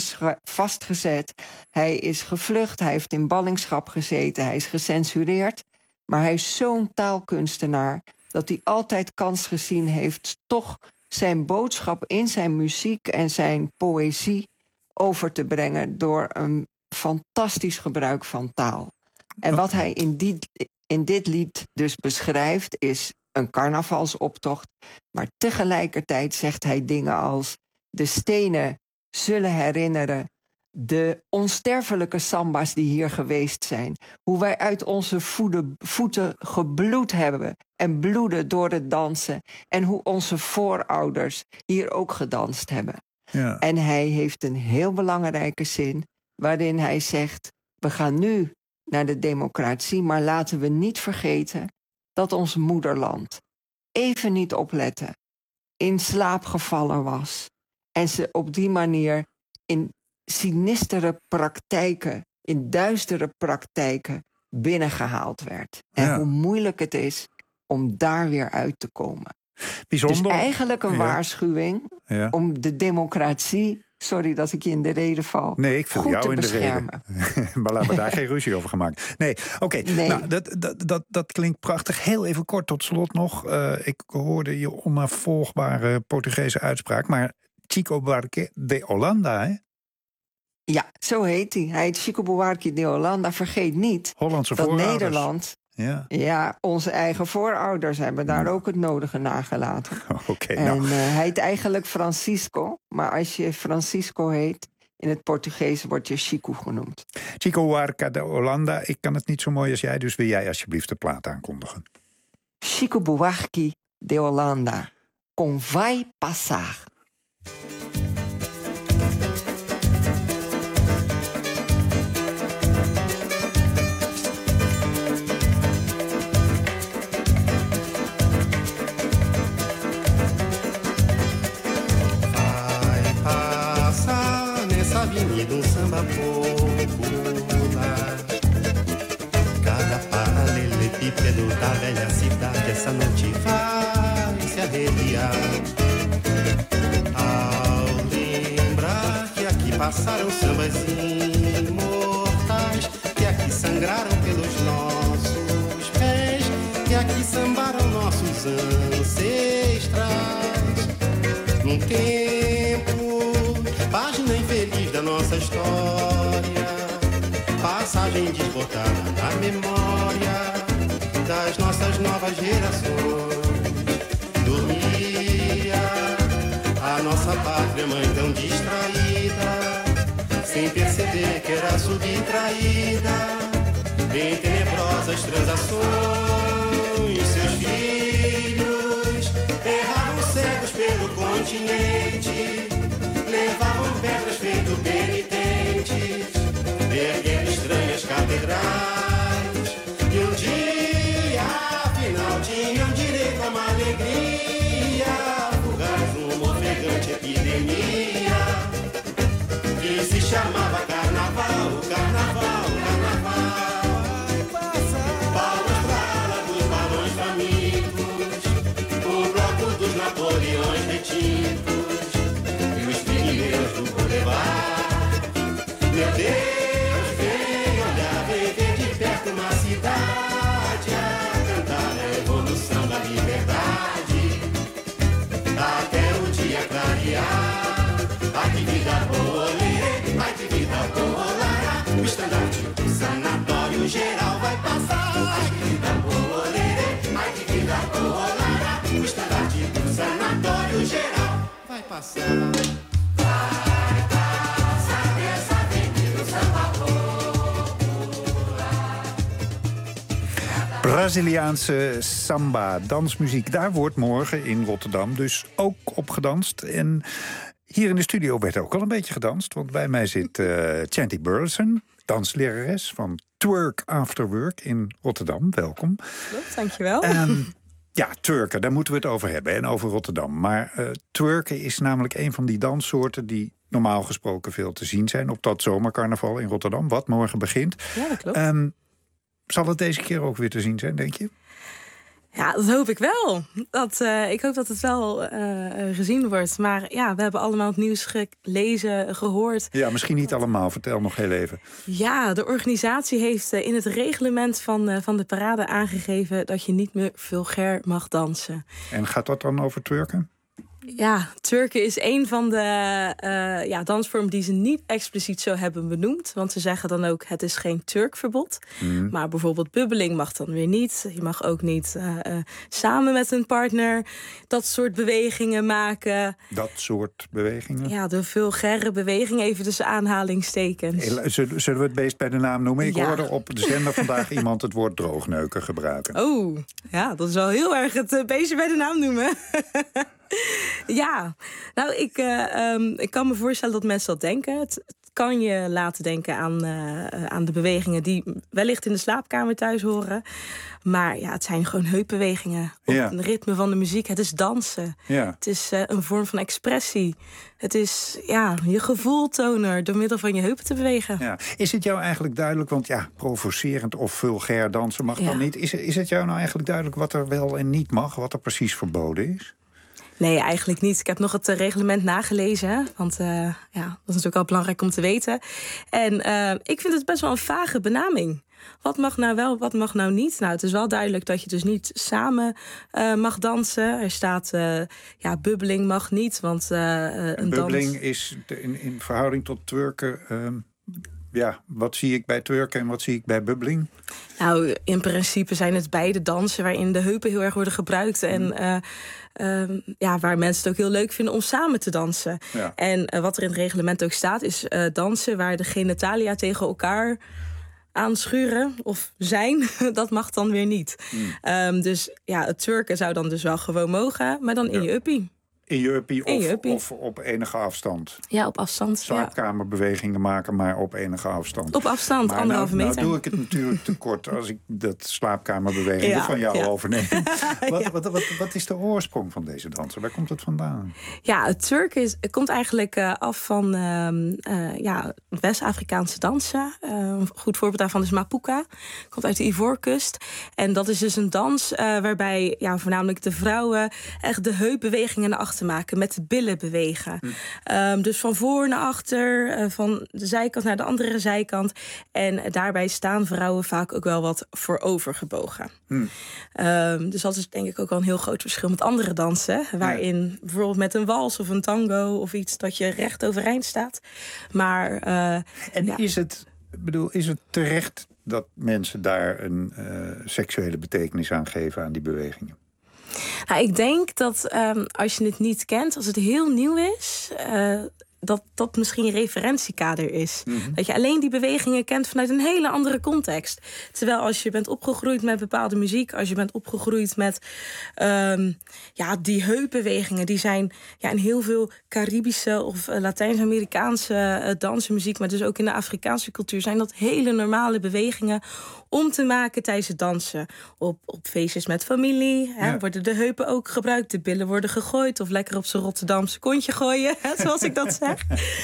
vastgezet. Hij is gevlucht, hij heeft in ballingschap gezeten, hij is gecensureerd. Maar hij is zo'n taalkunstenaar dat hij altijd kans gezien heeft toch zijn boodschap in zijn muziek en zijn poëzie over te brengen door een fantastisch gebruik van taal. En wat hij in dit lied dus beschrijft is een carnavalsoptocht, maar tegelijkertijd zegt hij dingen als: de stenen zullen herinneren de onsterfelijke samba's die hier geweest zijn. Hoe wij uit onze voeten gebloed hebben en bloeden door het dansen. En hoe onze voorouders hier ook gedanst hebben. Ja. En hij heeft een heel belangrijke zin waarin hij zegt: we gaan nu naar de democratie, maar laten we niet vergeten dat ons moederland even niet opletten, in slaap gevallen was. En ze op die manier in sinistere praktijken, in duistere praktijken binnengehaald werd. En hoe moeilijk het is om daar weer uit te komen. Bijzonder. Dus eigenlijk een waarschuwing om de democratie, sorry dat ik je in de rede val, nee, ik viel goed jou te in beschermen. De reden. Maar laten we daar geen ruzie over gaan maken. Nee, oké. Nee. Nou, dat klinkt prachtig. Heel even kort tot slot nog. Ik hoorde je onafvolgbare Portugese uitspraak, maar Chico Buarque de Holanda, hè? Ja, zo heet hij. Hij heet Chico Buarque de Holanda. Vergeet niet Hollandse dat voorouders. Nederland... Ja, onze eigen voorouders hebben daar ook het nodige nagelaten. Okay, en hij heet eigenlijk Francisco. Maar als je Francisco heet In het Portugees wordt je Chico genoemd. Chico Buarque de Holanda, ik kan het niet zo mooi als jij, dus wil jij alsjeblieft de plaat aankondigen. Chico Buarque de Holanda, com Vai Passar. Avenida samba popular. Cada paralelepípedo da velha cidade essa noite vai se arrepiar. Ao lembrar que aqui passaram sambas imortais, que aqui sangraram pelos nossos pés, que aqui sambaram nossos ancestrais. Num tempo, página infeliz da nossa história, passagem desbotada na memória das nossas novas gerações. Dormia a nossa pátria mãe tão distraída, sem perceber que era subtraída em tenebrosas transações. Seus filhos erravam cegos pelo continente, levavam pedras feito penitentes, erguendo estranhas catedrais. E um dia, afinal, tinham direito a uma alegria fugaz, uma ofegante epidemia que se chamava carnaval, carnaval, carnaval. Palmas pra ala dos balões famintos, o bloco dos Napoleões retintos, do Boulevard. Meu Deus, vem olhar, vem ver de perto uma cidade a cantar a evolução da liberdade, até o dia clarear. Ai que vida boa, ai que vida boa, o estandarte do sanatório geral vai passar. Ai que vida boa, ai que vida boa, o estandarte do sanatório geral vai passar. Braziliaanse samba, dansmuziek. Daar wordt morgen in Rotterdam dus ook op gedanst. En hier in de studio werd ook al een beetje gedanst. Want bij mij zit Chanty Burleson, danslerares van Twerk After Work in Rotterdam. Welkom. Klopt, dankjewel. Ja, twerken, daar moeten we het over hebben en over Rotterdam. Maar twerken is namelijk een van die danssoorten die normaal gesproken veel te zien zijn op dat zomercarnaval in Rotterdam, wat morgen begint. Ja, dat klopt. Zal het deze keer ook weer te zien zijn, denk je? Ja, dat hoop ik wel. Ik hoop dat het wel gezien wordt. Maar ja, we hebben allemaal het nieuws gelezen, gehoord. Ja, misschien niet allemaal. Vertel nog heel even. Ja, de organisatie heeft in het reglement van de parade aangegeven dat je niet meer vulgair mag dansen. En gaat dat dan over twerken? Ja, twerken is een van de dansvormen die ze niet expliciet zo hebben benoemd. Want ze zeggen dan ook, het is geen twerkverbod. Maar bijvoorbeeld bubbeling mag dan weer niet. Je mag ook niet samen met een partner dat soort bewegingen maken. Dat soort bewegingen? Ja, de vulgaire beweging, even tussen aanhalingstekens. Zullen we het beest bij de naam noemen? Ik hoorde op de zender vandaag iemand het woord droogneuken gebruiken. Oh, ja, dat is wel heel erg het beestje bij de naam noemen. Ja, nou, ik kan me voorstellen dat mensen dat denken. Het kan je laten denken aan de bewegingen die wellicht in de slaapkamer thuis horen. Maar ja, het zijn gewoon heupbewegingen op het ritme van de muziek. Het is dansen. Ja. Het is een vorm van expressie. Het is je gevoel tonen door middel van je heupen te bewegen. Ja. Is het jou eigenlijk duidelijk, want provocerend of vulgair dansen mag dan niet. Is het jou nou eigenlijk duidelijk wat er wel en niet mag? Wat er precies verboden is? Nee, eigenlijk niet. Ik heb nog het reglement nagelezen. Want dat is natuurlijk wel belangrijk om te weten. En ik vind het best wel een vage benaming. Wat mag nou wel, wat mag nou niet? Nou, het is wel duidelijk dat je dus niet samen mag dansen. Er staat, bubbeling mag niet. Want bubbeling is in verhouding tot twerken wat zie ik bij twerken en wat zie ik bij bubbling? Nou, in principe zijn het beide dansen waarin de heupen heel erg worden gebruikt. En waar mensen het ook heel leuk vinden om samen te dansen. Ja. En wat er in het reglement ook staat is dansen waar de genitalia tegen elkaar aanschuren of zijn. Dat mag dan weer niet. Dus ja, het twerken zou dan dus wel gewoon mogen, maar dan in je uppie. In je uppie of op enige afstand? Ja, op afstand. Slaapkamerbewegingen maken, maar op enige afstand. Op afstand, maar 1,5 meter. Nou doe ik het natuurlijk te kort als ik dat slaapkamerbewegingen van jou overneem. Wat is de oorsprong van deze dansen? Waar komt het vandaan? Ja, het twerken komt eigenlijk af van West-Afrikaanse dansen. Een goed voorbeeld daarvan is Mapuka. Komt uit de Ivoorkust. En dat is dus een dans waarbij voornamelijk de vrouwen echt de heupbewegingen naar achter maken, met de billen bewegen. Dus van voor naar achter, van de zijkant naar de andere zijkant. En daarbij staan vrouwen vaak ook wel wat voorovergebogen. Dus dat is denk ik ook wel een heel groot verschil met andere dansen. Waarin bijvoorbeeld met een wals of een tango of iets dat je recht overeind staat. Maar is het terecht dat mensen daar een seksuele betekenis aan geven aan die bewegingen? Nou, ik denk dat als je het niet kent, als het heel nieuw is, dat misschien een referentiekader is. Dat je alleen die bewegingen kent vanuit een hele andere context. Terwijl als je bent opgegroeid met bepaalde muziek, als je bent opgegroeid met die heupbewegingen, die zijn in heel veel Caribische of Latijns-Amerikaanse dansenmuziek, maar dus ook in de Afrikaanse cultuur, zijn dat hele normale bewegingen om te maken tijdens het dansen. Op feestjes met familie worden de heupen ook gebruikt. De billen worden gegooid. Of lekker op zijn Rotterdamse kontje gooien, zoals ik dat zeg.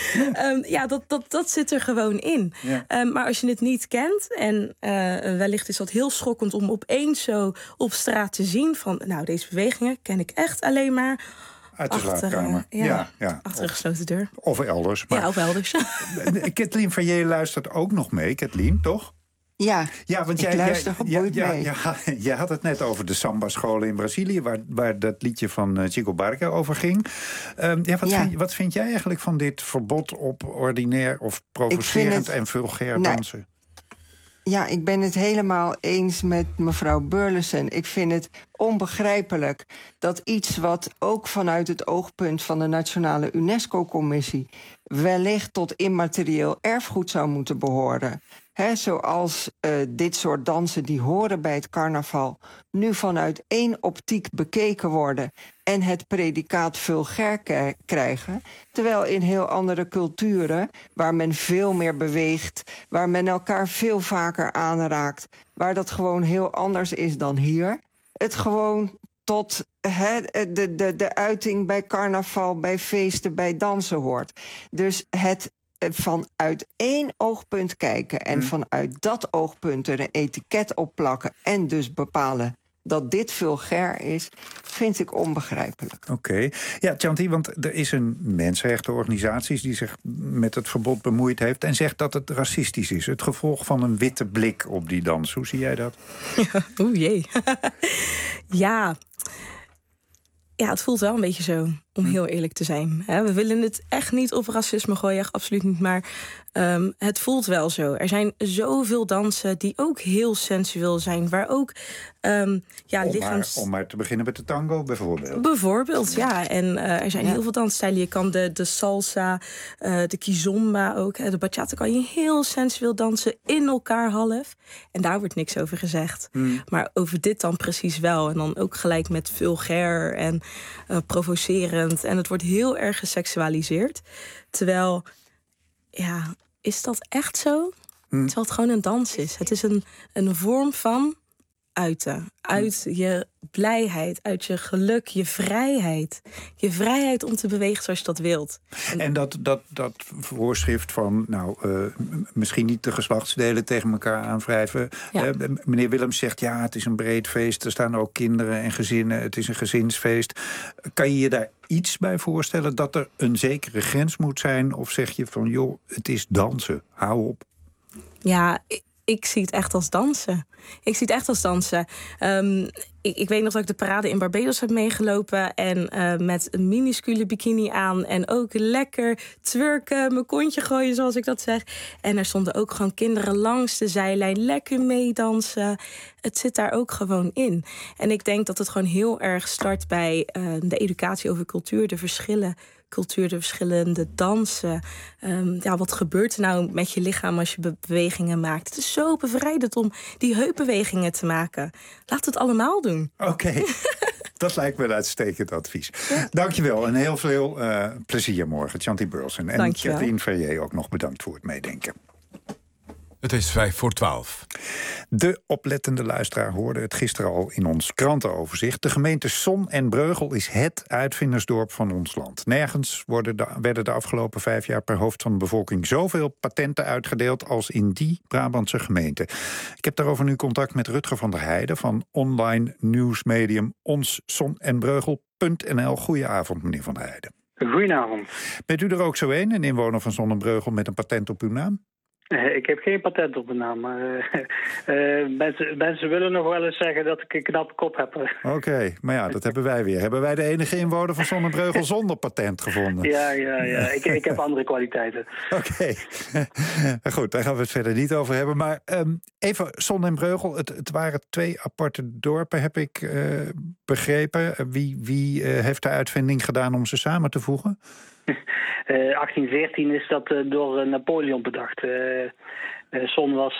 Dat zit er gewoon in. Ja. Maar als je het niet kent, en wellicht is dat heel schokkend om opeens zo op straat te zien van, nou, deze bewegingen ken ik echt alleen maar uit de slaapkamer. Achter een gesloten deur. Of elders. Maar of elders. Kathleen Verrier luistert ook nog mee, Kathleen, toch? Ja, want ik luister geboeid mee. Je had het net over de samba-scholen in Brazilië, waar dat liedje van Chico Buarque over ging. Wat vind jij eigenlijk van dit verbod op ordinair of provocerend en vulgair dansen? Ja, ik ben het helemaal eens met mevrouw Burleson. Ik vind het onbegrijpelijk dat iets wat ook vanuit het oogpunt van de Nationale UNESCO-commissie wellicht tot immaterieel erfgoed zou moeten behoren. Zoals dit soort dansen die horen bij het carnaval nu vanuit één optiek bekeken worden en het predicaat vulgair krijgen. Terwijl in heel andere culturen, waar men veel meer beweegt, waar men elkaar veel vaker aanraakt, waar dat gewoon heel anders is dan hier, het gewoon tot de uiting bij carnaval, bij feesten, bij dansen hoort. Dus het vanuit één oogpunt kijken en vanuit dat oogpunt er een etiket op plakken en dus bepalen dat dit vulgair is, vind ik onbegrijpelijk. Oké. Ja, Chanty, want er is een mensenrechtenorganisatie die zich met het verbod bemoeid heeft en zegt dat het racistisch is. Het gevolg van een witte blik op die dans. Hoe zie jij dat? Oeh jee. Ja, het voelt wel een beetje zo, om heel eerlijk te zijn. We willen het echt niet op racisme gooien, echt absoluut niet. Maar het voelt wel zo. Er zijn zoveel dansen die ook heel sensueel zijn. Waar ook Om maar te beginnen met de tango bijvoorbeeld. Bijvoorbeeld, ja. En er zijn heel veel dansstijlen. Je kan de salsa, de kizomba ook. De bachata kan je heel sensueel dansen in elkaar half. En daar wordt niks over gezegd. Maar over dit dan precies wel. En dan ook gelijk met vulgair en provocerend. En het wordt heel erg geseksualiseerd. Terwijl, is dat echt zo? Terwijl het gewoon een dans is. Het is een vorm van uiten. Uit je blijheid, uit je geluk, je vrijheid. Je vrijheid om te bewegen zoals je dat wilt. En dat voorschrift van, misschien niet de geslachtsdelen tegen elkaar aanwrijven. Ja. Meneer Willems zegt, het is een breed feest. Er staan ook kinderen en gezinnen. Het is een gezinsfeest. Kan je je daar iets bij voorstellen dat er een zekere grens moet zijn? Of zeg je van, het is dansen, hou op? Ja, Ik zie het echt als dansen. Ik weet nog dat ik de parade in Barbados heb meegelopen. En met een minuscule bikini aan. En ook lekker twerken, mijn kontje gooien, zoals ik dat zeg. En er stonden ook gewoon kinderen langs de zijlijn. Lekker meedansen. Het zit daar ook gewoon in. En ik denk dat het gewoon heel erg start bij de educatie over cultuur. De verschillende dansen. Wat gebeurt er nou met je lichaam als je bewegingen maakt? Het is zo bevrijdend om die heupbewegingen te maken. Laat het allemaal doen. Oké. Dat lijkt me een uitstekend advies. Ja. Dankjewel en heel veel plezier morgen, Chanty Burleson. En Catherine Verrier ook nog bedankt voor het meedenken. Het is 11:55. De oplettende luisteraar hoorde het gisteren al in ons krantenoverzicht. De gemeente Son en Breugel is het uitvindersdorp van ons land. Nergens werden de afgelopen 5 jaar per hoofd van de bevolking zoveel patenten uitgedeeld als in die Brabantse gemeente. Ik heb daarover nu contact met Rutger van der Heijden van online nieuwsmedium onszonenbreugel.nl. Goedenavond, meneer van der Heijden. Goedenavond. Bent u er ook zo een inwoner van Son en Breugel met een patent op uw naam? Ik heb geen patent op mijn naam, maar mensen willen nog wel eens zeggen dat ik een knappe kop heb. Oké, maar ja, dat hebben wij weer. Hebben wij de enige inwoner van Son en Breugel zonder patent gevonden? Ja. Ik heb andere kwaliteiten. Oké. Goed, daar gaan we het verder niet over hebben. Maar even Son en Breugel, het waren 2 aparte dorpen, heb ik begrepen. Wie heeft de uitvinding gedaan om ze samen te voegen? 1814 is dat door Napoleon bedacht. Son was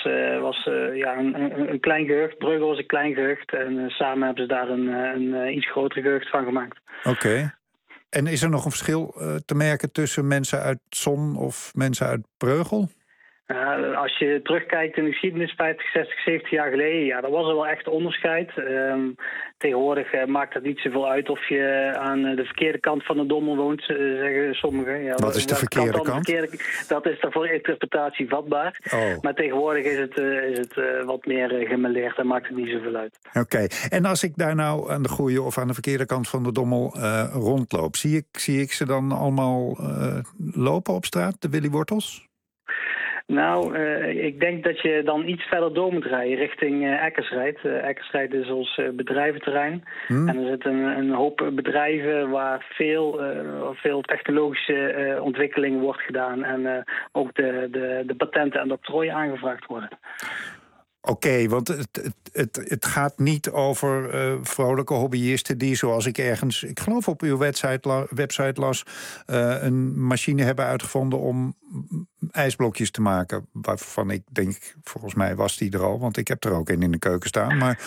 een klein gehucht, Breugel was een klein gehucht. En samen hebben ze daar een iets groter gehucht van gemaakt. Oké. En is er nog een verschil te merken tussen mensen uit Son of mensen uit Breugel? Als je terugkijkt in de geschiedenis 50, 60, 70 jaar geleden, dan was er wel echt onderscheid. Tegenwoordig maakt het niet zoveel uit of je aan de verkeerde kant van de Dommel woont, zeggen sommigen. Ja, wat is de verkeerde kant? Dat is dan voor interpretatie vatbaar. Oh. Maar tegenwoordig is het wat meer gemêleerd, dan maakt het niet zoveel uit. Oké. En als ik daar nou aan de goede of aan de verkeerde kant van de Dommel rondloop, zie ik ze dan allemaal lopen op straat, de Willy Wortels? Nou, ik denk dat je dan iets verder door moet rijden richting Eckersrijd. Eckersrijd is ons bedrijventerrein. En er zitten een hoop bedrijven waar veel technologische ontwikkeling wordt gedaan. En ook de patenten en de octrooien aangevraagd worden. Oké, want het gaat niet over vrolijke hobbyisten die, zoals ik geloof op uw website las, een machine hebben uitgevonden om ijsblokjes te maken. Waarvan ik denk, volgens mij was die er al, want ik heb er ook een in de keuken staan. Maar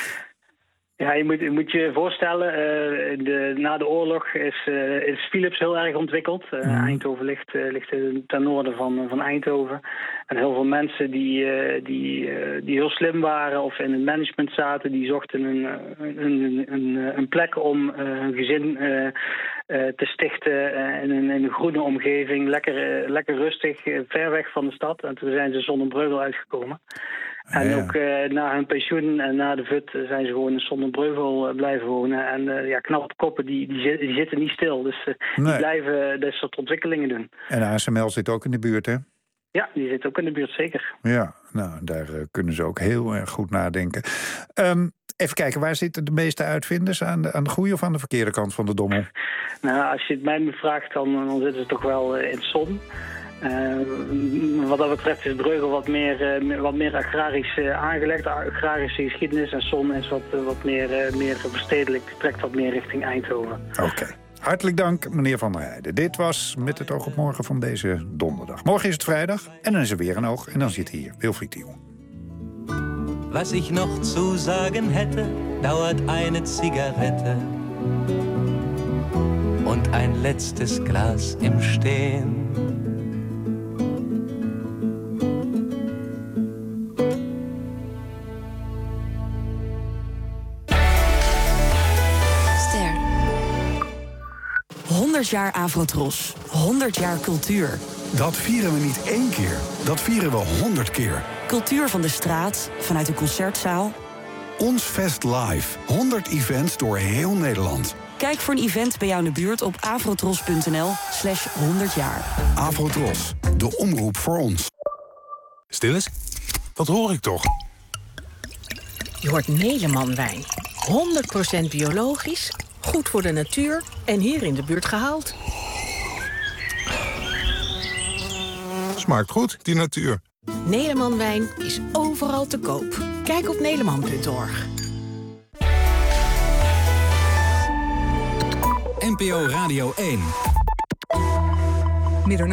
ja, je moet je voorstellen, na de oorlog is Philips heel erg ontwikkeld. Eindhoven ligt ten noorden van Eindhoven. En heel veel mensen die heel slim waren of in het management zaten, die zochten een plek om hun gezin te stichten in een groene omgeving. Lekker rustig, ver weg van de stad. En toen zijn ze Son en Breugel uitgekomen. En ook na hun pensioen en na de VUT zijn ze gewoon in Son en Breugel blijven wonen. En knappe koppen die zitten niet stil. Dus die blijven dat soort ontwikkelingen doen. En ASML zit ook in de buurt, hè? Ja, die zit ook in de buurt, zeker. Ja, nou, daar kunnen ze ook heel erg goed nadenken. Even kijken, waar zitten de meeste uitvinders? Aan de goede of aan de verkeerde kant van de Dommel? Nou, als je het mij vraagt, dan zitten ze toch wel in Son. Wat dat betreft is Breugel wat meer agrarisch aangelegd, agrarische geschiedenis. En Son is wat meer verstedelijk, trekt wat meer richting Eindhoven. Oké. Hartelijk dank, meneer Van der Heijden. Dit was Met het oog op morgen van deze donderdag. Morgen is het vrijdag en dan is er weer een oog. En dan zit hier Wilfried de Jong. Was ich noch zu sagen hätte, dauert eine Zigarette und ein letztes Glas im Stehen. Ster. 100 jaar Afrotros. 100 jaar cultuur. Dat vieren we niet 1 keer, dat vieren we 100 keer. Cultuur van de straat, vanuit de concertzaal. Ons Fest Live. 100 events door heel Nederland. Kijk voor een event bij jou in de buurt op afrotros.nl/100 jaar. Afrotros, de omroep voor ons. Stil eens. Dat hoor ik toch? Je hoort Neleman wijn. 100% biologisch, goed voor de natuur en hier in de buurt gehaald. Smaakt goed, die natuur. Neleman wijn is overal te koop. Kijk op neleman.org. NPO Radio 1.